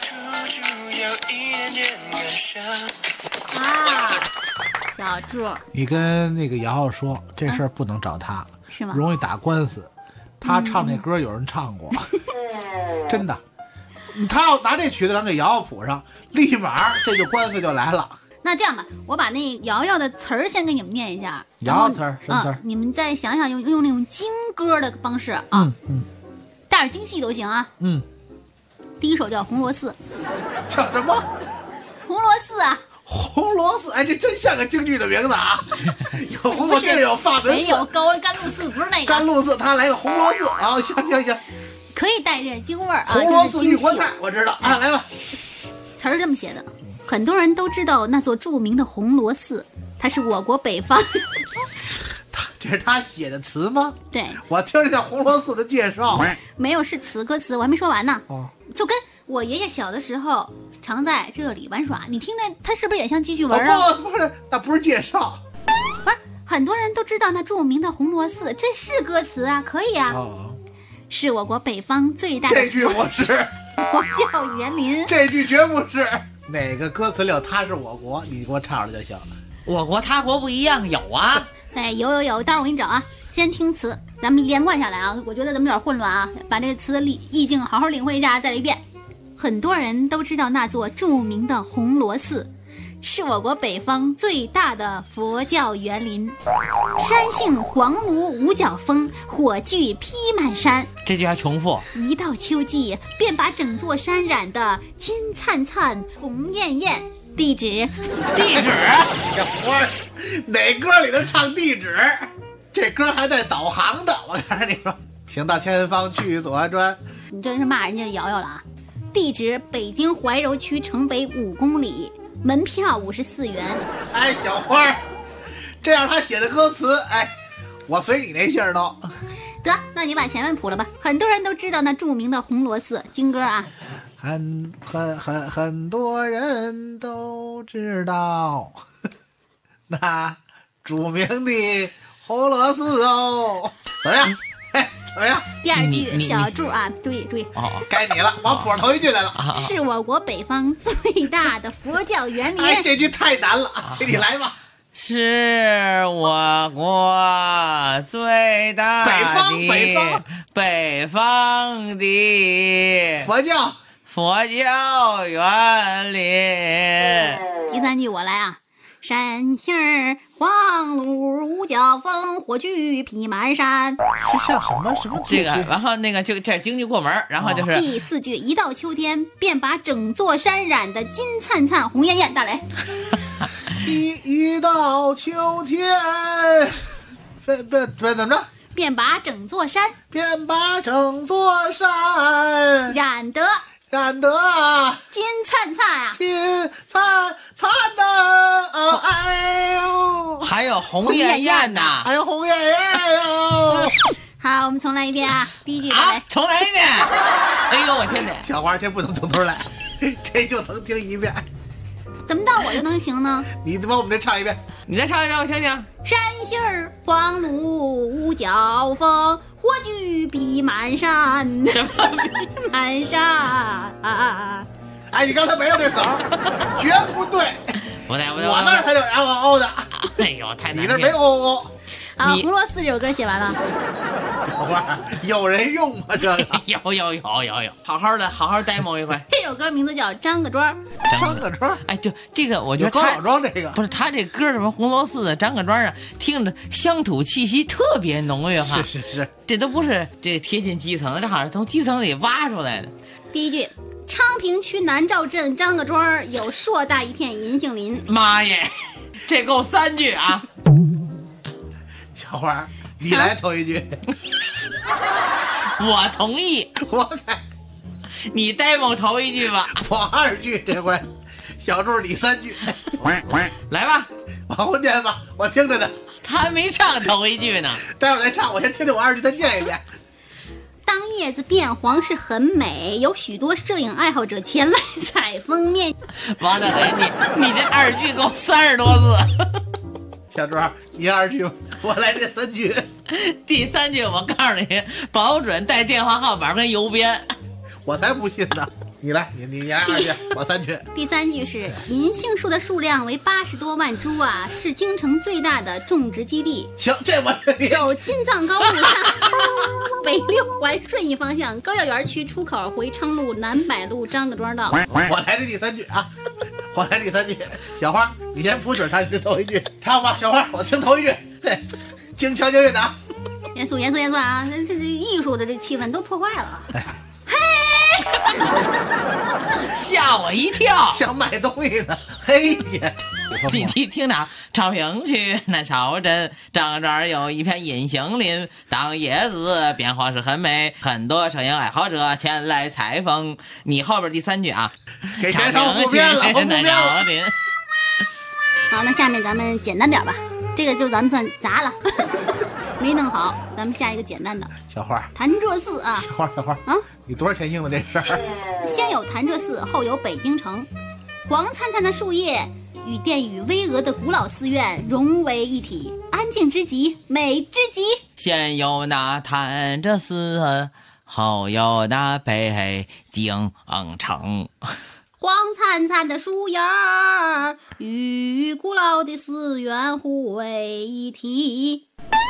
[SPEAKER 2] 小柱，
[SPEAKER 3] 你跟那个瑶瑶说，这事儿不能找他，
[SPEAKER 2] 是吗？
[SPEAKER 3] 容易打官司。他唱那歌有人唱过，真的。他要拿这曲子咱给瑶瑶谱上，立马这就官司就来了。
[SPEAKER 2] 那这样吧，我把那瑶瑶的词儿先给你们念一下。
[SPEAKER 3] 瑶瑶词儿，什么词儿？
[SPEAKER 2] 你们再想想用那种京歌的方式啊，带点京戏都行啊。第一首叫《红螺寺》，
[SPEAKER 3] 叫什么？
[SPEAKER 2] 红螺寺啊。
[SPEAKER 3] 红螺寺，哎，这真像个京剧的名字啊！有红螺，这里有法门寺，
[SPEAKER 2] 没有甘露寺，不是那个
[SPEAKER 3] 甘露寺，他来个红螺寺啊！行，
[SPEAKER 2] 可以带着京味儿啊。
[SPEAKER 3] 红螺寺玉锅菜，我知道啊，来吧。
[SPEAKER 2] 词儿这么写的，很多人都知道那座著名的红螺寺，它是我国北方。
[SPEAKER 3] 这是他写的词吗？
[SPEAKER 2] 对，
[SPEAKER 3] 我听着像红螺寺的介绍，
[SPEAKER 2] 没有是词歌词，我还没说完呢。就跟我爷爷小的时候常在这里玩耍，你听着，他是不是也像继续玩啊？
[SPEAKER 3] 不是，那不是介绍。
[SPEAKER 2] 不是，很多人都知道那著名的红螺寺，这是歌词啊，可以啊。是我国北方最大的。
[SPEAKER 3] 这句不是。
[SPEAKER 2] 佛教园林。
[SPEAKER 3] 这句绝不是。哪个歌词里有他是我国？你给我唱着就行了。
[SPEAKER 6] 我国他国不一样，有啊。
[SPEAKER 2] 哎，有，待会儿我给你找啊。先听词，咱们连贯下来啊。我觉得咱们有点混乱啊，把这个词的意境好好领会一下，再来一遍。很多人都知道那座著名的红螺寺，是我国北方最大的佛教园林。山性黄芦五角峰，火炬披满山。
[SPEAKER 6] 这句还重复。
[SPEAKER 2] 一到秋季，便把整座山染得金灿灿、红艳艳。地址，
[SPEAKER 3] 小花，哪歌里头唱地址？这歌还带导航的，我告诉你说，行到前方去左转。
[SPEAKER 2] 你真是骂人家瑶瑶了啊！地址北京怀柔区城北5公里，门票54元。
[SPEAKER 3] 哎，小花，这样他写的歌词，哎，我随你那信儿都。
[SPEAKER 2] 得，那你把前面谱了吧。很多人都知道那著名的红螺寺京歌啊。
[SPEAKER 3] 很多人都知道那著名的俄罗斯哦，怎么样？怎么样？
[SPEAKER 2] 第二句小注啊，注意
[SPEAKER 3] 哦，该你了，往谱头一句来了。
[SPEAKER 2] 是我国北方最大的佛教园林。
[SPEAKER 3] 哎，这句太难了，这你来吧。
[SPEAKER 6] 是我国最大的北方的佛教园林。
[SPEAKER 2] 第三句我来啊。山杏儿黄芦五角枫，火炬披满山。
[SPEAKER 3] 这像什么
[SPEAKER 6] 这个，然后那个就这京剧过门，然后就是
[SPEAKER 2] 第四句，一到秋天便把整座山染得金灿灿红艳艳。大雷，
[SPEAKER 3] 一到秋天，怎么着？
[SPEAKER 2] 便把整座山染得金灿灿啊，
[SPEAKER 3] 金灿灿的，哎呦，
[SPEAKER 6] 还有红艳艳呐，
[SPEAKER 3] 还有红艳艳哟。
[SPEAKER 2] 好，我们重来一遍啊，第一句
[SPEAKER 6] 重来一遍。哎呦，我天哪！
[SPEAKER 3] 小花，这不能从头来，这就能听一遍。
[SPEAKER 2] 怎么到我就能行呢？
[SPEAKER 3] 你帮我们这唱一遍，
[SPEAKER 6] 你再唱一遍，我听听。
[SPEAKER 2] 山杏儿黄芦五角枫，火炬披满山。
[SPEAKER 6] 什么
[SPEAKER 2] 披满山？
[SPEAKER 3] 哎，你刚才没有这词儿，绝不对。
[SPEAKER 6] 不对，
[SPEAKER 3] 我那才有然后哦的。
[SPEAKER 6] 哎呦，太难听！
[SPEAKER 3] 你这没有哦。
[SPEAKER 2] 好，红螺丝这首歌写完了。
[SPEAKER 3] 小花，有人用吗？这个
[SPEAKER 6] 有，好好 demo 一回。
[SPEAKER 2] 这首歌名字叫《张个庄》。
[SPEAKER 3] 张个庄，
[SPEAKER 6] 哎，就这个，我觉得
[SPEAKER 3] 高老庄这个
[SPEAKER 6] 不是他这歌什么红螺丝的张个庄啊，听着乡土气息特别浓郁哈。
[SPEAKER 3] 是，
[SPEAKER 6] 这都不是这贴近基层，这好像从基层里挖出来的。
[SPEAKER 2] 第一句，昌平区南赵镇张个庄有硕大一片银杏林。
[SPEAKER 6] 妈耶，这够3句啊！
[SPEAKER 3] 小花，你来头一句。
[SPEAKER 6] 我同意，你 demo 头一句吧，
[SPEAKER 3] 我2句这回。小柱你3句，
[SPEAKER 6] 来吧，
[SPEAKER 3] 往后念吧，我听着呢。
[SPEAKER 6] 他还没唱头一句呢，
[SPEAKER 3] 待会儿再唱，我先听听我2句再念一遍。
[SPEAKER 2] 当叶子变黄是很美，有许多摄影爱好者前来采封面。
[SPEAKER 6] 王大雷，你这2句够30多字。
[SPEAKER 3] 小柱，你2句，我来这3句。
[SPEAKER 6] 第3句我告诉你，保准带电话号码跟邮编。
[SPEAKER 3] 我才不信呢。你来，你来2句，我3句。
[SPEAKER 2] 第3句是银杏树的数量为80多万株啊，是京城最大的种植基地。
[SPEAKER 3] 行，这我
[SPEAKER 2] 走金藏高路上北6环顺义方向，高校园区出口回昌路南柏路张个庄道。
[SPEAKER 3] 我来这第3句啊，我来第3句。小花，你先谱准他头一句，唱吧。小花，我听头一句。对，京腔京韵的啊。
[SPEAKER 2] 严肃啊！这艺术的这气氛都破坏了。
[SPEAKER 6] 吓我一跳，
[SPEAKER 3] 想买东西呢。嘿姐，
[SPEAKER 6] 你听着，昌平区南朝镇张个庄有一片隐形林，当叶子变黄是很美，很多摄影爱好者前来采风。你后边第3句啊，
[SPEAKER 3] 给前上不变了，
[SPEAKER 2] 好，那下面咱们简单点吧，这个就咱们算砸了。没弄好，咱们下一个简单的。
[SPEAKER 3] 小花，
[SPEAKER 2] 潭柘寺啊，
[SPEAKER 3] 小花啊，你多少钱应的这事儿？
[SPEAKER 2] 先有潭柘寺，后有北京城，黄灿灿的树叶与殿宇巍峨的古老寺院融为一体，安静之极，美之极。
[SPEAKER 6] 先有那潭柘寺，后有那北京城。
[SPEAKER 2] 黄灿灿的树叶儿与古老的寺院互为一体。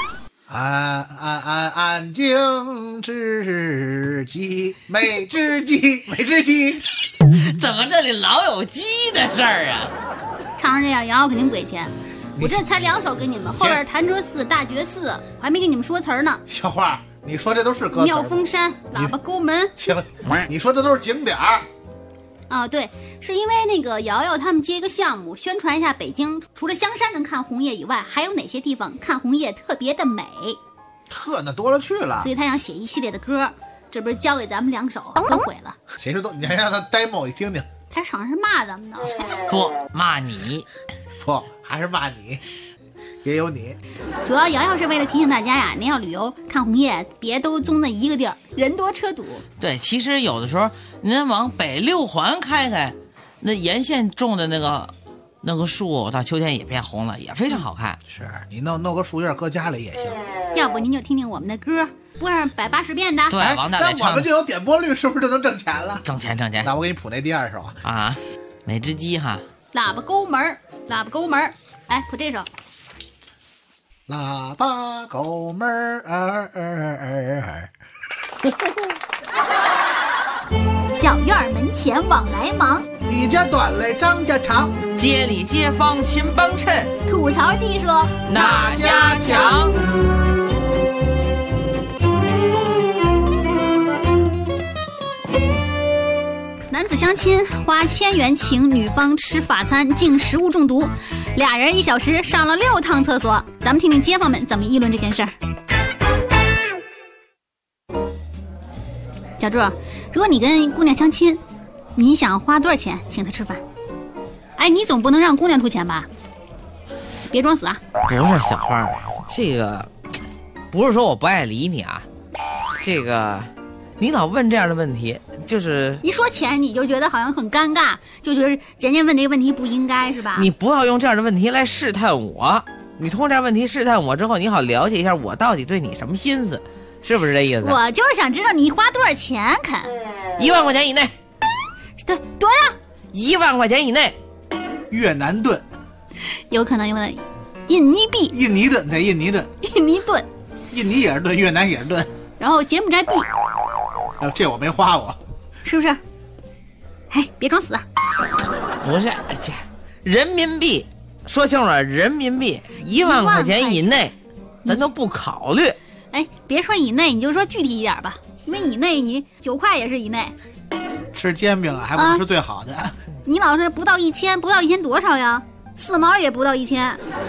[SPEAKER 3] 安静之极，美之极，美之极。
[SPEAKER 6] 怎么这里老有鸡的事儿啊？
[SPEAKER 2] 唱成这样，杨肯定不给钱。我这才2首给你们，后边潭柘寺、大觉寺，我还没给你们说词儿呢。
[SPEAKER 3] 小花，你说这都是歌词。
[SPEAKER 2] 妙峰山、喇叭沟门。
[SPEAKER 3] 行，你说这都是景点儿。
[SPEAKER 2] 啊，对，是因为那个瑶瑶他们接一个项目，宣传一下北京，除了香山能看红叶以外，还有哪些地方看红叶特别的美？
[SPEAKER 3] 那多了去了。
[SPEAKER 2] 所以他想写一系列的歌，这不是交给咱们2首，都毁了。
[SPEAKER 3] 谁说都？你还让他 demo 你听听。
[SPEAKER 2] 他好像是骂咱们的。
[SPEAKER 6] 不骂你，
[SPEAKER 3] 不还是骂你，也有你。
[SPEAKER 2] 主要瑶瑶是为了提醒大家呀，您要旅游看红叶，别都综在一个地儿，人多车堵。
[SPEAKER 6] 对，其实有的时候您往北6环开，那沿线种的那个弄个树到秋天也变红了，也非常好看。
[SPEAKER 3] 是你弄个树叶搁家里也行。
[SPEAKER 2] 要不您就听听我们的歌，播上180遍的。
[SPEAKER 6] 对，王大磊唱，
[SPEAKER 3] 那我们就有点播率，是不是就能挣钱了？
[SPEAKER 6] 挣钱。
[SPEAKER 3] 那我给你谱那第二首
[SPEAKER 6] 啊，每只鸡哈。
[SPEAKER 2] 喇叭沟门，喇叭沟门，哎，谱这首。
[SPEAKER 3] 喇叭沟门
[SPEAKER 2] 小院门前往来忙，
[SPEAKER 3] 李家短嘞张家长，
[SPEAKER 6] 街里街坊勤帮衬，
[SPEAKER 2] 吐槽技术
[SPEAKER 6] 哪家强？
[SPEAKER 2] 男子相亲花1000元请女方吃法餐，竟食物中毒，俩人1小时上了6趟厕所。咱们听听街坊们怎么议论这件事儿。小柱，如果你跟姑娘相亲，你想花多少钱请她吃饭？哎，你总不能让姑娘出钱吧？别装死啊！
[SPEAKER 6] 不是小花，这个不是说我不爱理你啊，这个你老问这样的问题，就是
[SPEAKER 2] 一说钱你就觉得好像很尴尬，就觉得人家问这个问题不应该是吧？
[SPEAKER 6] 你不要用这样的问题来试探我，你通过这样问题试探我之后，你好了解一下我到底对你什么心思，是不是这意思？
[SPEAKER 2] 我就是想知道你花多少钱肯
[SPEAKER 6] ？1万块钱以内。
[SPEAKER 2] 对，多少
[SPEAKER 6] ？1万块钱以内。
[SPEAKER 3] 越南盾，
[SPEAKER 2] 有可能印尼币，
[SPEAKER 3] 印尼盾，对，印尼盾，
[SPEAKER 2] 印尼盾，
[SPEAKER 3] 印尼也是盾，越南也是盾，
[SPEAKER 2] 然后柬埔寨币，
[SPEAKER 3] 这我没花过，
[SPEAKER 2] 是不是？哎，别装死啊！
[SPEAKER 6] 不是，人民币，说清楚了，人民币1万块钱以内，咱都不考虑。
[SPEAKER 2] 哎，别说以内，你就说具体一点吧，因为以内你9块也是以内。
[SPEAKER 3] 吃煎饼啊，还不能吃最好的。
[SPEAKER 2] 你老是不到1000，不到1000多少呀？4毛也不到1000。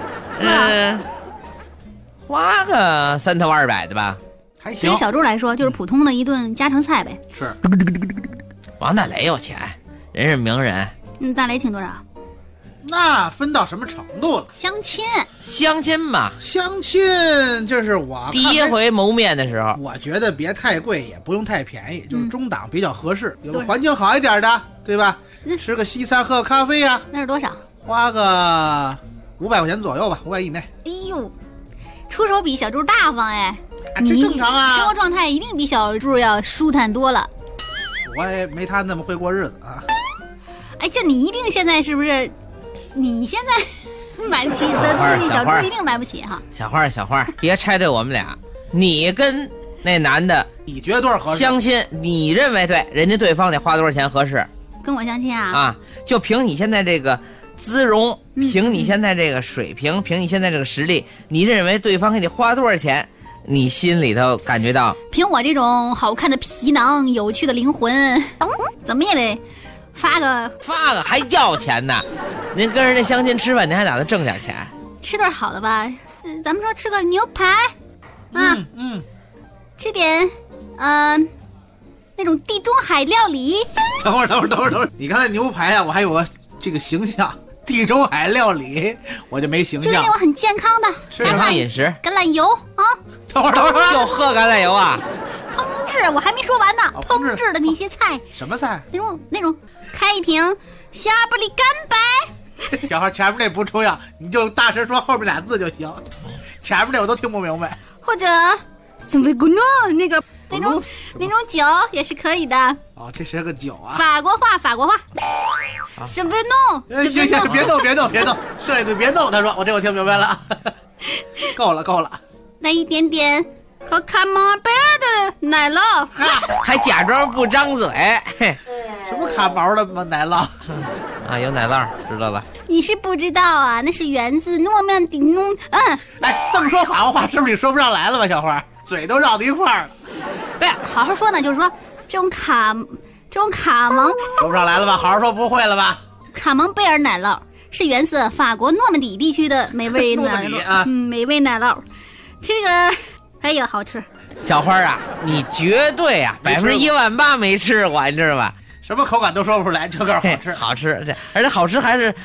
[SPEAKER 6] 花个3头200的吧，
[SPEAKER 3] 还行。
[SPEAKER 2] 对于小猪来说，就是普通的一顿家常菜呗。
[SPEAKER 3] 是。
[SPEAKER 6] 王大雷有钱，人是名人。
[SPEAKER 2] 大雷请多少？
[SPEAKER 3] 那分到什么程度了？
[SPEAKER 2] 相亲
[SPEAKER 6] 嘛，
[SPEAKER 3] 相亲就是我
[SPEAKER 6] 第一回谋面的时候，
[SPEAKER 3] 我觉得别太贵，也不用太便宜，就是中档比较合适，有个环境好一点的，对吧？吃个西餐，喝个咖啡呀。
[SPEAKER 2] 那是多少？
[SPEAKER 3] 花个500块钱左右吧，500以内。
[SPEAKER 2] 哎呦，出手比小猪大方哎！
[SPEAKER 3] 这正常啊，
[SPEAKER 2] 生活状态一定比小猪要舒坦多了。
[SPEAKER 3] 我也没他那么会过日子啊。
[SPEAKER 2] 哎，就你一定现在是不是？你现在买不起的东西，小猪一定买不起哈。
[SPEAKER 6] 小花，别拆对我们俩。你跟那男的，
[SPEAKER 3] 你觉得多少合适？
[SPEAKER 6] 相亲，你认为对，人家对方得花多少钱合适？
[SPEAKER 2] 跟我相亲啊？
[SPEAKER 6] 啊，就凭你现在这个姿容，凭你现在这个水平，凭你现在这个实力，你认为对方给你花多少钱？你心里头感觉到？
[SPEAKER 2] 凭我这种好看的皮囊、有趣的灵魂，怎么也得发个
[SPEAKER 6] 还要钱呢？您跟人家相亲吃饭，您还打算挣点钱？
[SPEAKER 2] 吃顿好的吧，咱们说吃个牛排啊，吃点那种地中海料理。
[SPEAKER 3] 等会儿，你刚才牛排啊，我还有个这个形象，地中海料理我就没形象。
[SPEAKER 2] 就是那种很健康的
[SPEAKER 6] 健康饮食，
[SPEAKER 2] 橄榄油啊。
[SPEAKER 3] 等会儿，
[SPEAKER 6] 就喝橄榄油啊？
[SPEAKER 2] 烹制我还没说完呢，烹制的那些菜。
[SPEAKER 3] 什么菜？
[SPEAKER 2] 那种开一瓶夏布里干白。
[SPEAKER 3] 小孩前面那不重要，你就大声说后面俩字就行，前面那我都听不明白。
[SPEAKER 2] 或者什么古诺那种酒也是可以的。
[SPEAKER 3] 哦，这是个酒啊。
[SPEAKER 2] 法国话。什么弄？
[SPEAKER 3] 行，别动，摄影队别动。他说我听明白了，够了。
[SPEAKER 2] 来一点点可卡马贝尔的奶酪，
[SPEAKER 6] 还假装不张嘴。
[SPEAKER 3] 什么卡毛的奶酪
[SPEAKER 6] 啊？有奶酪，知道吧？
[SPEAKER 2] 你是不知道啊，那是源自诺曼底农。
[SPEAKER 3] 哎，这么说法国话是不是你说不上来了吧，小花？嘴都绕到一块儿了。
[SPEAKER 2] 不是，好好说呢，就是说这种卡芒
[SPEAKER 3] 说不上来了吧？好好说，不会了吧？
[SPEAKER 2] 卡芒贝尔奶酪是源自法国诺曼底地区的美味奶酪，美味奶酪。这个哎呀，好吃。
[SPEAKER 6] 小花啊，你绝对啊18000%没吃过，你知道吧？
[SPEAKER 3] 什么口感都说不出来，就告诉
[SPEAKER 6] 好吃，而且好吃还是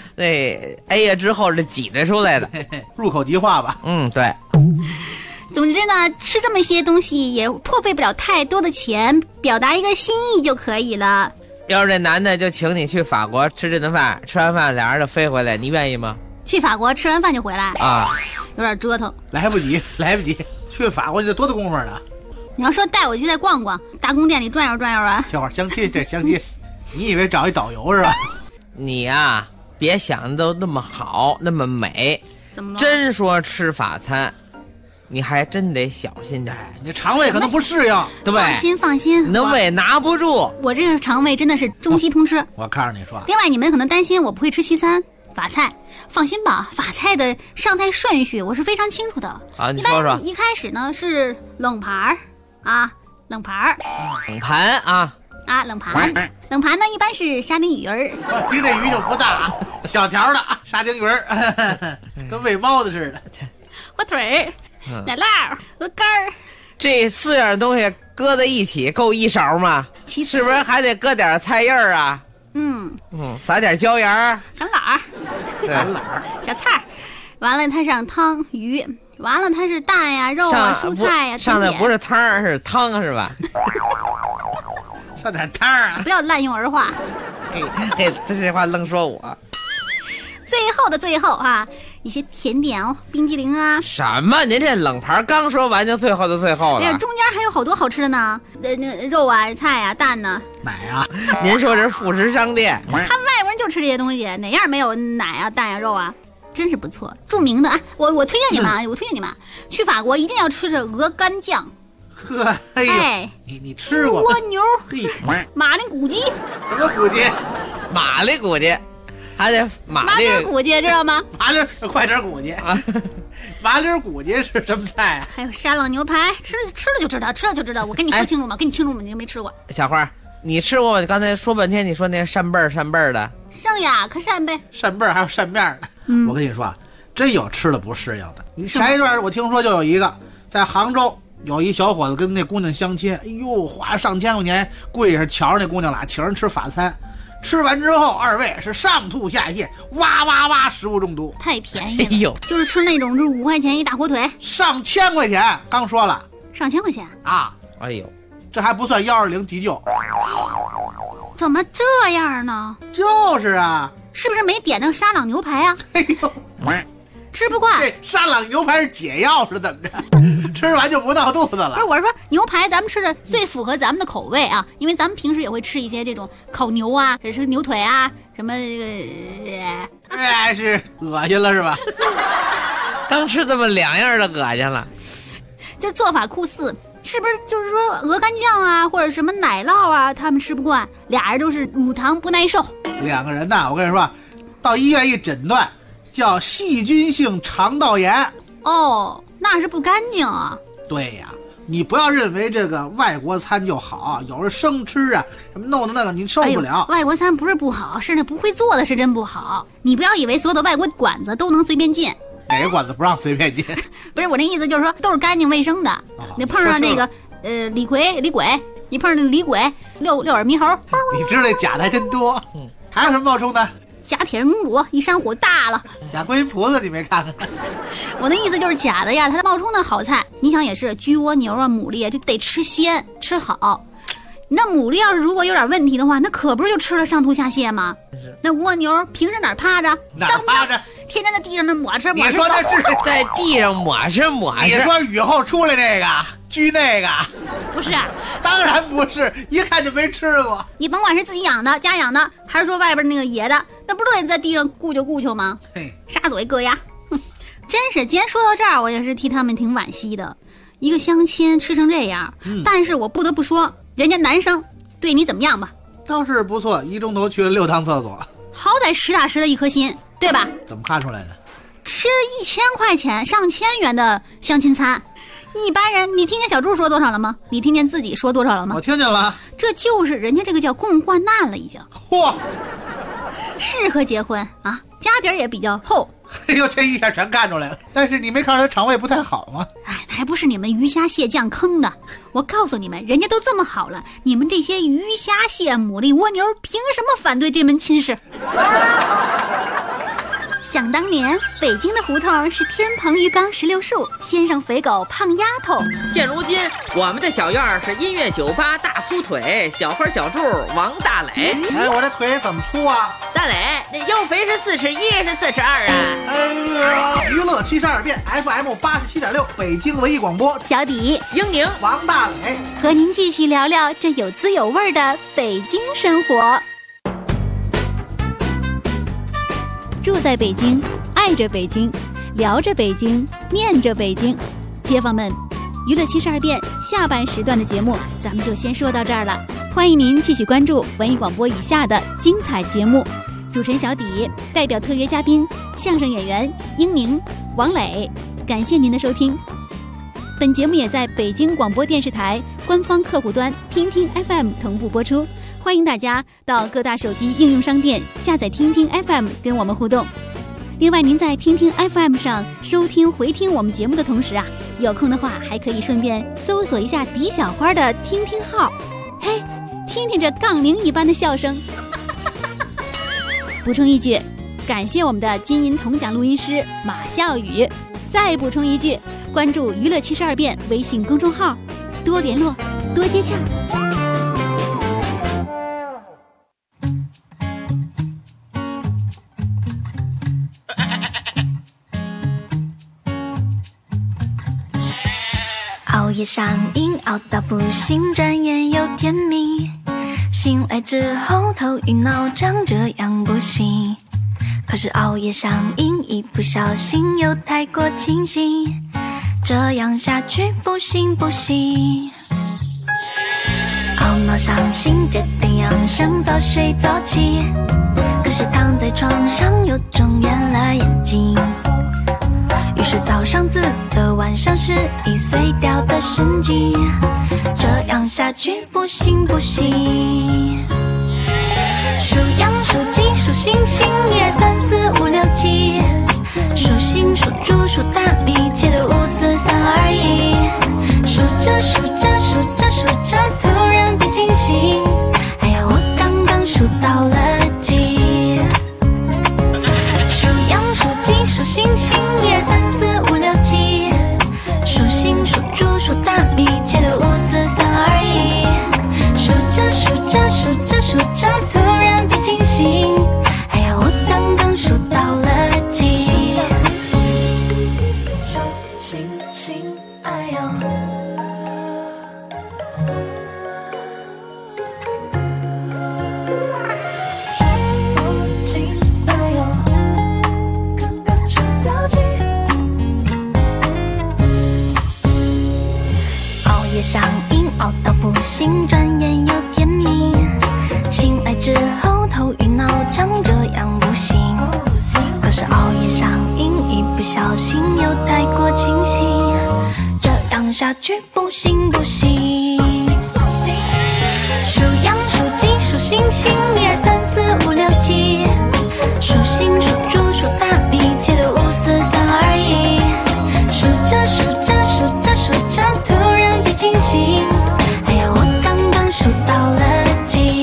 [SPEAKER 6] A 呀之后这挤着出来的，
[SPEAKER 3] 入口即化吧。
[SPEAKER 6] 对。
[SPEAKER 2] 总之呢，吃这么些东西也破费不了太多的钱，表达一个心意就可以了。
[SPEAKER 6] 要是这男的就请你去法国吃这顿饭，吃完饭俩人就飞回来，你愿意吗？
[SPEAKER 2] 去法国吃完饭就回来
[SPEAKER 6] 啊，
[SPEAKER 2] 有点折腾。
[SPEAKER 3] 来不及，去法国就多大功夫呢？
[SPEAKER 2] 你要说带我去再逛逛大宫殿里转悠转悠啊？
[SPEAKER 3] 小伙相亲，这相亲，你以为找一导游是吧？
[SPEAKER 6] 你呀，别想的都那么好，那么美。
[SPEAKER 2] 怎么了？
[SPEAKER 6] 真说吃法餐，你还真得小心点。
[SPEAKER 3] 你肠胃可能不适应，
[SPEAKER 6] 对，
[SPEAKER 2] 放心，
[SPEAKER 6] 你的胃拿不住。
[SPEAKER 2] 我这个肠胃真的是中西通吃。
[SPEAKER 3] 我告诉你说，
[SPEAKER 2] 另外你们可能担心我不会吃西餐法菜，放心吧，法菜的上菜顺序我是非常清楚的。
[SPEAKER 6] 好，你说说。
[SPEAKER 2] 一开始呢是冷盘儿啊，冷盘啊，冷盘呢一般是沙丁鱼儿。
[SPEAKER 3] 听这鱼就不大，小条的沙丁鱼儿，跟喂猫的似的。
[SPEAKER 2] 火腿、奶酪、鹅肝儿，
[SPEAKER 6] 这4样东西搁在一起够一勺吗？是不是还得搁点菜叶儿啊？撒点椒盐儿、
[SPEAKER 2] 橄榄儿、小菜儿，完了它上汤鱼，完了它是蛋呀、肉啊、蔬菜呀，
[SPEAKER 6] 上的不是汤是汤是吧？
[SPEAKER 3] 上点汤啊！
[SPEAKER 2] 不要滥用儿化。
[SPEAKER 6] 这话愣说我。
[SPEAKER 2] 最后的最后啊，一些甜点哦，冰激凌啊。
[SPEAKER 6] 什么？您这冷盘刚说完就最后的最后了？
[SPEAKER 2] 中间还有好多好吃的呢，那肉啊、菜啊、蛋呢、
[SPEAKER 3] 奶啊。
[SPEAKER 6] 您说这是副食商店？
[SPEAKER 2] 他们外国人就吃这些东西，哪样没有奶啊、蛋啊、肉啊？真是不错，著名的啊！我推荐你们啊，去法国一定要吃这鹅肝酱。
[SPEAKER 3] 呵，哎，你吃过？
[SPEAKER 2] 蜗牛，马铃骨鸡。
[SPEAKER 3] 什么骨鸡？
[SPEAKER 6] 马铃骨鸡。还得马铃
[SPEAKER 2] 骨鸡知道吗？
[SPEAKER 3] 快点骨鸡啊！马铃骨鸡是什么菜啊？
[SPEAKER 2] 还有沙朗牛排，吃了就知道。我跟你说清楚吗？你就没吃过。
[SPEAKER 6] 小花，你吃过吗？你刚才说半天，你说那扇贝儿的。
[SPEAKER 2] 圣雅可扇贝。
[SPEAKER 3] 扇贝还有扇面的。我跟你说啊，真有吃的不适应的。你前一段我听说就有一个在杭州有一小伙子跟那姑娘相亲，哎呦，花上千块钱跪着瞧着那姑娘俩，请人吃法餐。吃完之后，二位是上吐下泻，哇，食物中毒，
[SPEAKER 2] 太便宜了。哎呦，就是吃那种就是5块钱一大火腿，
[SPEAKER 3] 上千块钱，刚说了，
[SPEAKER 2] 上千块钱
[SPEAKER 3] 啊！
[SPEAKER 6] 哎呦，
[SPEAKER 3] 这还不算120急救，
[SPEAKER 2] 怎么这样呢？
[SPEAKER 3] 就是啊，
[SPEAKER 2] 是不是没点那沙朗牛排啊？
[SPEAKER 3] 哎呦，
[SPEAKER 2] 吃不惯。
[SPEAKER 3] 这沙朗牛排是解药是怎么着？吃完就不闹肚子了。
[SPEAKER 2] 不是，我是说牛排咱们吃的最符合咱们的口味啊，因为咱们平时也会吃一些这种烤牛啊，这是牛腿啊，什么
[SPEAKER 3] 哎，是恶心了是吧？
[SPEAKER 6] 刚吃这么2样的恶心了。
[SPEAKER 2] 就做法酷似，是不是就是说鹅肝酱啊，或者什么奶酪啊，他们吃不惯，俩人都是乳糖不耐受。
[SPEAKER 3] 2个人呐，我跟你说，到医院一诊断，叫细菌性肠道炎。
[SPEAKER 2] 哦，那是不干净啊。
[SPEAKER 3] 对呀，你不要认为这个外国餐就好，有时生吃啊，什么弄的那个你受不了。
[SPEAKER 2] 外国餐不是不好，是那不会做的是真不好。你不要以为所有的外国馆子都能随便进。
[SPEAKER 3] 哪个馆子不让随便进？
[SPEAKER 2] 不是我那意思，就是说都是干净卫生的。你碰上那个李鬼，你碰上李鬼遛耳猕猴，
[SPEAKER 3] 你知道这假的还真多。还有什么冒充的？
[SPEAKER 2] 假铁公主一山火大了，
[SPEAKER 3] 假观音菩萨你没看看？
[SPEAKER 2] 我的意思就是假的呀，它冒充的好菜，你想也是焗蜗牛啊、牡蛎啊，就得吃鲜吃好。那牡蛎要是如果有点问题的话，那可不是就吃了上吐下泻吗？那蜗牛平时哪儿趴着？
[SPEAKER 3] 哪儿趴着？
[SPEAKER 2] 天天在地上那抹吃。
[SPEAKER 3] 你说那是
[SPEAKER 6] 在地上抹吃？
[SPEAKER 3] 你说雨后出来那个焗那个？
[SPEAKER 2] 不是，
[SPEAKER 3] 当然不是，一看就没吃过。
[SPEAKER 2] 你甭管是自己养的、家养的，还是说外边那个野的，那不都得在地上顾就吗？沙嘴硌牙，真是。既然说到这儿，我也是替他们挺惋惜的。一个相亲吃成这样，但是我不得不说，人家男生对你怎么样吧？
[SPEAKER 3] 倒是不错，1钟头去了6趟厕所，
[SPEAKER 2] 好歹实打实的一颗心，对吧？
[SPEAKER 3] 怎么看出来的？
[SPEAKER 2] 吃1000块钱、上千元的相亲餐，一般人，你听见小猪说多少了吗？你听见自己说多少了吗？
[SPEAKER 3] 我听见了。
[SPEAKER 2] 这就是人家这个叫共患难了，已经。
[SPEAKER 3] 嚯，
[SPEAKER 2] 适合结婚啊，家底儿也比较厚。
[SPEAKER 3] 哎呦，这一下全看出来了。但是你没看出他肠胃不太好吗？
[SPEAKER 2] 哎，还不是你们鱼虾蟹酱坑的。我告诉你们，人家都这么好了，你们这些鱼虾蟹、牡蛎、蜗牛，凭什么反对这门亲事？
[SPEAKER 8] 想当年，北京的胡同是天棚鱼缸16树，先生肥狗胖丫头。
[SPEAKER 18] 现如今，我们的小院是音乐酒吧大粗腿小花小柱王大磊。
[SPEAKER 3] 哎，我这腿怎么粗啊？
[SPEAKER 18] 大磊，那腰肥是41是42啊？
[SPEAKER 3] 哎呀，娱乐72变 FM 87.6，北京文艺广播。
[SPEAKER 8] 小底、
[SPEAKER 18] 英宁、
[SPEAKER 3] 王大磊
[SPEAKER 8] 和您继续聊聊这有滋有味的北京生活。住在北京，爱着北京，聊着北京，念着北京。街坊们，娱乐72变下半时段的节目咱们就先说到这儿了，欢迎您继续关注文艺广播以下的精彩节目。主持人小底代表特约嘉宾相声演员英宁、王磊，感谢您的收听。本节目也在北京广播电视台官方客户端听听 FM 同步播出，欢迎大家到各大手机应用商店下载听听 FM 跟我们互动。另外，您在听听 FM 上收听回听我们节目的同时啊，有空的话还可以顺便搜索一下狄小花的听听号，嘿，听听这杠铃一般的笑声。补充一句，感谢我们的金银铜奖录音师马笑宇。再补充一句，关注娱乐72变微信公众号，多联络，多接洽。
[SPEAKER 19] 熬夜上瘾，熬到不行，转眼又天明。醒来之后头晕脑胀，这样不行。可是熬夜上瘾，一不小心又太过清醒，这样下去不行不行。懊恼伤心，决定养生，早睡早起。可是躺在床上又睁圆了眼睛，于是早上自责，晚上是已碎掉的神经，这样下去不行不行。数羊数鸡数星星，1、2、3、4、5、6、7。数星数猪数大米，记得5、4、3、2、1。数着数着数着数着，突然被惊醒，哎呀，我刚刚数到了几？数羊数鸡数星星，1、2、3、4、5、6、7。数星数猪数大米，记得5、4、3、2、1。数着数着数着数着，突然被惊醒，哎呀，我刚刚数到了几？数星星，哎呦。上瘾，熬到不行，转眼又天明。醒来之后头晕脑胀，这样不行。可是熬夜上瘾，一不小心又太过清醒，这样下去不行不行。数羊数鸡数星星，1、2、3、4、5、6、7。数星数猪数大米，记得5、4、3、2、1。数着数着数着数着，突然被惊醒，哎呀，我刚刚数到了几？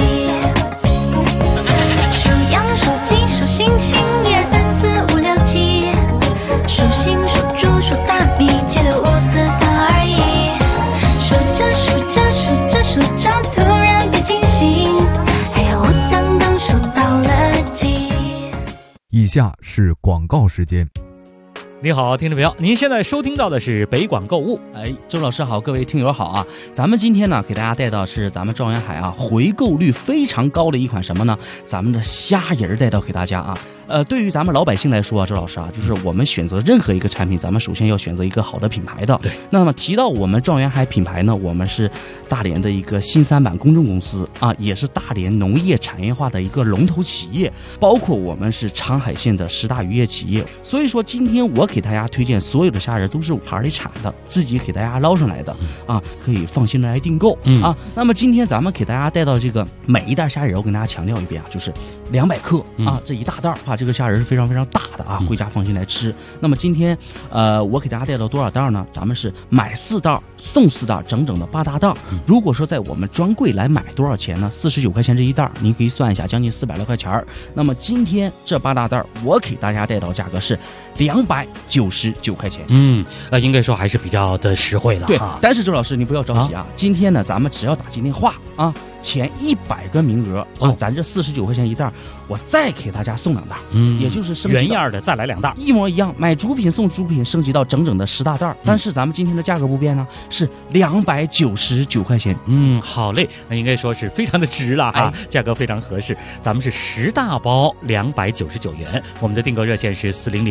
[SPEAKER 19] 数羊数鸡数星星，1、2、3、4、5、6、7。数星数猪数大米，记得5、4、3、2、1。数着数着数着数着，突然被惊醒，哎呀，我刚刚数到了几？
[SPEAKER 20] 以下是广告时间。
[SPEAKER 21] 你好，听众朋友，您现在收听到的是北广购物。
[SPEAKER 22] 周老师好，各位听友好啊！咱们今天呢，给大家带到是咱们状元海啊，回购率非常高的一款什么呢？咱们的虾仁带到给大家啊。对于咱们老百姓来说啊，周老师啊，就是我们选择任何一个产品，咱们首先要选择一个好的品牌的。对。那么提到我们状元海品牌呢，我们是大连的一个新三板公众公司啊，也是大连农业产业化的一个龙头企业，包括我们是昌海县的10大渔业企业。所以说，今天我我给大家推荐所有的虾仁都是海里产的，自己给大家捞上来的啊，可以放心的来订购啊。那么今天咱们给大家带到这个每一袋虾仁，我跟大家强调一遍啊，就是200克啊，这一大袋啊，这个虾仁是非常非常大的啊，回家放心来吃。那么今天我给大家带到多少袋呢？咱们是买4袋送4袋，整整的8大袋。如果说在我们专柜来买多少钱呢？49块钱这一袋，您可以算一下，将近400来块钱。那么今天这8大袋，我给大家带到价格是299块钱。
[SPEAKER 21] 应该说还是比较的实惠了。
[SPEAKER 22] 对，但是周老师你不要着急啊，今天呢咱们只要打进电话啊，前100个名额啊，咱这49块钱一袋，我再给大家送2袋，也就是升级
[SPEAKER 21] 原样的再来2袋，
[SPEAKER 22] 一模一样，买主品送主品，升级到整整的10大袋。但是咱们今天的价格不变呢，是299块钱。
[SPEAKER 21] 好嘞，那应该说是非常的值了哈，价格非常合适。咱们是10大包299元，我们的订购热线是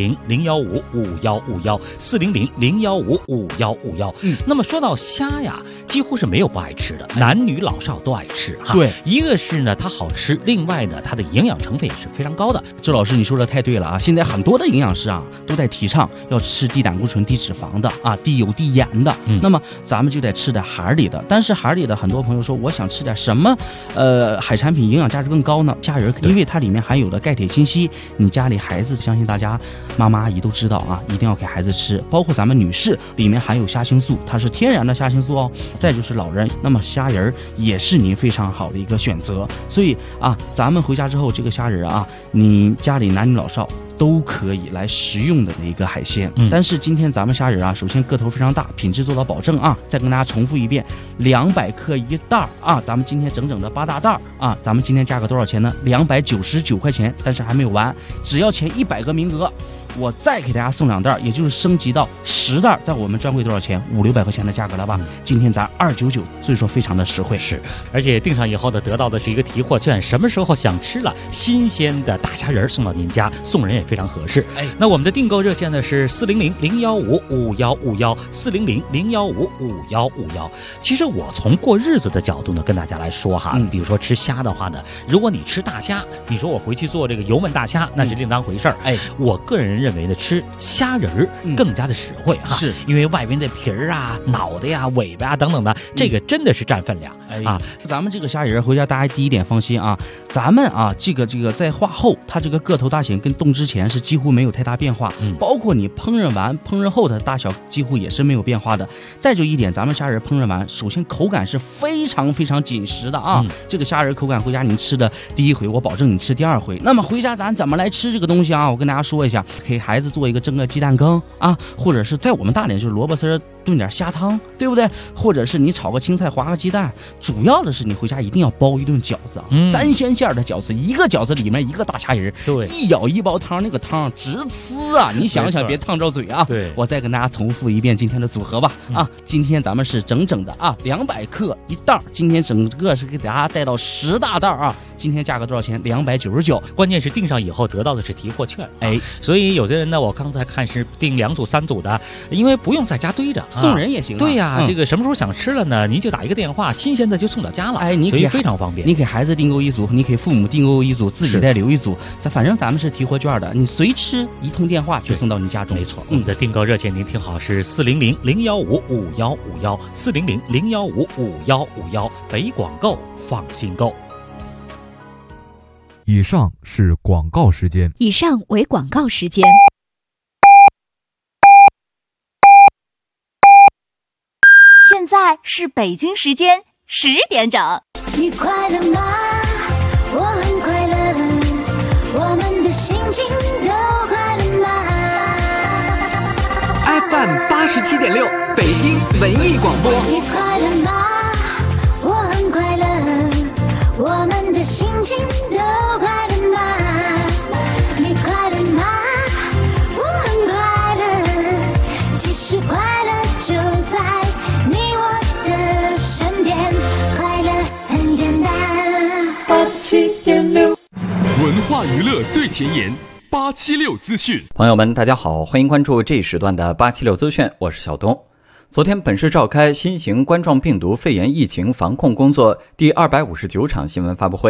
[SPEAKER 21] 400-015-5151，400-015-5151。那么说到虾呀，几乎是没有不爱吃的，男女老少都爱吃哈。
[SPEAKER 22] 对，
[SPEAKER 21] 一个是呢它好吃，另外呢它的营养成分也是非常高的。
[SPEAKER 22] 周老师你说的太对了啊，现在很多的营养师啊都在提倡要吃低胆固醇低脂肪的啊，低油低盐的。那么咱们就得吃点海里的，但是海里的很多朋友说我想吃点什么海产品营养价值更高呢？虾仁，因为它里面含有的钙铁锌硒，你家里孩子相信大家妈妈阿姨都知道啊，一定要给孩子吃。包括咱们女士里面含有虾青素，它是天然的虾青素哦。再就是老人，那么虾仁也是您非常好的一个选择。所以啊，咱们回家之后这个虾仁啊，你家里男女老少都可以来食用的一个海鲜。但是今天咱们虾仁啊，首先个头非常大，品质做到保证啊。再跟大家重复一遍，200克一袋啊，咱们今天整整的8大袋啊，咱们今天价格多少钱呢？299块钱。但是还没有完，只要前100个名额，我再给大家送2袋，也就是升级到10袋，在我们专柜多少钱？500-600块钱的价格了吧？今天咱299，所以说非常的实惠。
[SPEAKER 21] 是，而且订上以后呢，得到的是一个提货券，什么时候想吃了新鲜的大虾仁送到您家，送人也非常合适。那我们的订购热线呢是400-015-5151，400-015-5151。其实我从过日子的角度呢，跟大家来说哈，比如说吃虾的话呢，如果你吃大虾，你说我回去做这个油焖大虾，那是另当回事儿。我个人认为呢，吃虾仁儿更加的实惠哈，是因为外边的皮儿啊、脑袋呀、尾巴啊等等的，这个真的是占分量啊。
[SPEAKER 22] 咱们这个虾仁回家大家第一点放心啊，咱们啊这个在化后，它这个个头大小跟冻之前是几乎没有太大变化，包括你烹饪完烹饪后的大小几乎也是没有变化的。再就一点，咱们虾仁烹饪完，首先口感是非常非常紧实的啊，这个虾仁口感回家你吃的第1回，我保证你吃第2回。那么回家咱怎么来吃这个东西啊？我跟大家说一下，给孩子做一个蒸个鸡蛋羹啊，或者是在我们大连就是萝卜丝炖点虾汤，对不对？或者是你炒个青菜划个鸡蛋。主要的是你回家一定要包一顿饺子啊，3鲜馅的饺子，一个饺子里面一个大虾仁，一舀一包汤，那个汤直呲啊！你想想别烫着嘴啊。对，我再跟大家重复一遍今天的组合吧啊，今天咱们是整整的啊200克一袋，今天整个是给大家带到10大袋啊。今天价格多少钱？299。
[SPEAKER 21] 关键是订上以后得到的是提货券，所以有的人呢，我刚才看是订2组3组的，因为不用在家堆着，
[SPEAKER 22] 送人也行。
[SPEAKER 21] 对呀，这个什么时候想吃了呢？您就打一个电话，新鲜的就送到家了。所以非常方便。
[SPEAKER 22] 你给孩子订购1组，你给父母订购1组，自己再留1组，反正咱们是提货券的，你随吃一通电话就送到你家中。
[SPEAKER 21] 没错，我们的订购热线您听好是400-015-5151，400-015-5151，北广购放心购。
[SPEAKER 20] 以上是广告时间。
[SPEAKER 8] 以上为广告时间。现在是北京时间10点整。
[SPEAKER 5] 你快乐吗？我很快乐，我们的心情都快乐吗
[SPEAKER 16] ？FM 87.6，北京文艺广播。
[SPEAKER 5] 你快乐吗？我很快乐，我们的心情都快乐吗？你快乐吗？我很快乐，其实快乐就在你我的身边，快乐很简单。87.6，
[SPEAKER 13] 文化娱乐最前沿，876资讯。
[SPEAKER 14] 朋友们，大家好，欢迎关注这一时段的876资讯，我是小东。昨天本市召开新型冠状病毒肺炎疫情防控工作第259场新闻发布会。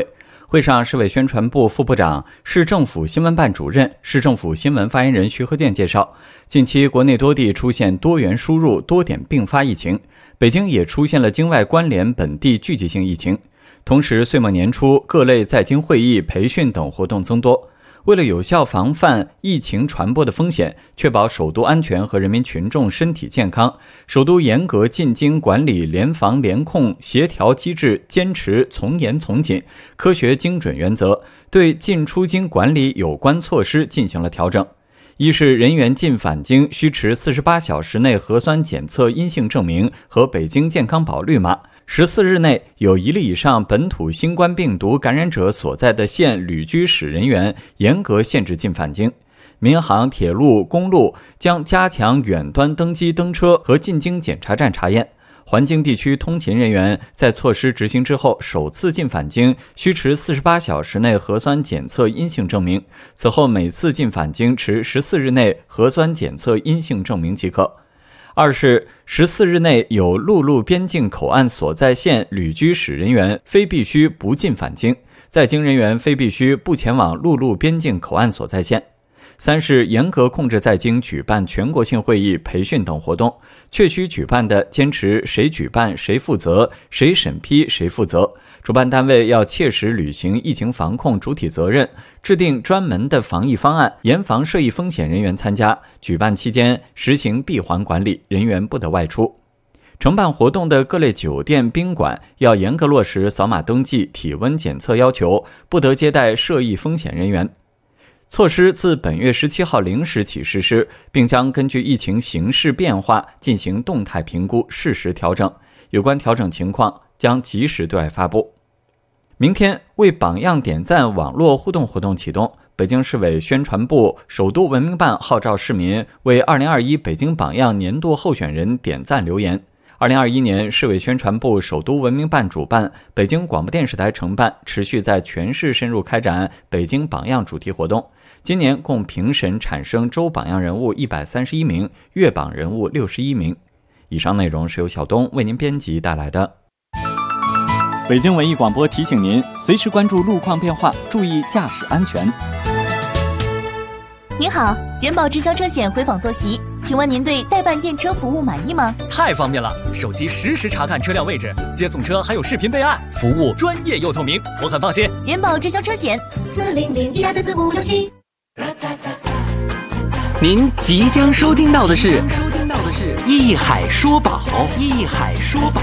[SPEAKER 14] 会上，市委宣传部副部长、市政府新闻办主任、市政府新闻发言人徐和建介绍，近期国内多地出现多元输入、多点并发疫情，北京也出现了京外关联本地聚集性疫情。同时，岁末年初，各类在京会议、培训等活动增多。为了有效防范疫情传播的风险，确保首都安全和人民群众身体健康，首都严格进京管理联防联控协调机制，坚持从严从紧、科学精准原则，对进出京管理有关措施进行了调整。一是人员进返京需持48小时内核酸检测阴性证明和北京健康宝绿码，14日内有1例以上本土新冠病毒感染者所在的县旅居史人员严格限制进返京。民航、铁路、公路将加强远端登机登车和进京检查站查验。环京地区通勤人员在措施执行之后首次进返京需持48小时内核酸检测阴性证明，此后每次进返京持14日内核酸检测阴性证明即可。二是14日内有陆路边境口岸所在县旅居史人员非必须不进返京，在京人员非必须不前往陆路边境口岸所在县。三是严格控制在京举办全国性会议、培训等活动，确需举办的坚持谁举办谁负责，谁审批谁负责。主办单位要切实履行疫情防控主体责任，制定专门的防疫方案，严防涉疫风险人员参加。举办期间实行闭环管理，人员不得外出。承办活动的各类酒店、宾馆要严格落实扫码登记、体温检测要求，不得接待涉疫风险人员。措施自本月17号0时起实施，并将根据疫情形势变化进行动态评估，适时调整。有关调整情况将及时对外发布。明天为榜样点赞网络互动活动启动，北京市委宣传部、首都文明办号召市民为2021北京榜样年度候选人点赞留言。2021年，市委宣传部、首都文明办主办，北京广播电视台承办，持续在全市深入开展北京榜样主题活动。今年共评审产生周榜样人物131名，月榜人物61名。以上内容是由小东为您编辑带来的。 北京文艺广播提醒您，随时关注路况变化，注意驾驶安全。
[SPEAKER 4] 您好，人保直销车险回访坐席，请问您对代办验车服务满意吗？
[SPEAKER 15] 太方便了，手机实时查看车辆位置，接送车还有视频备案，服务专业又透明，我很放心。
[SPEAKER 4] 人保直销车险40012344567。
[SPEAKER 16] 您即将收听到的是一海说宝，一海说宝。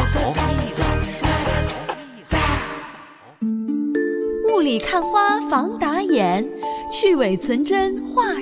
[SPEAKER 5] 雾里看花防打眼，去伪存真画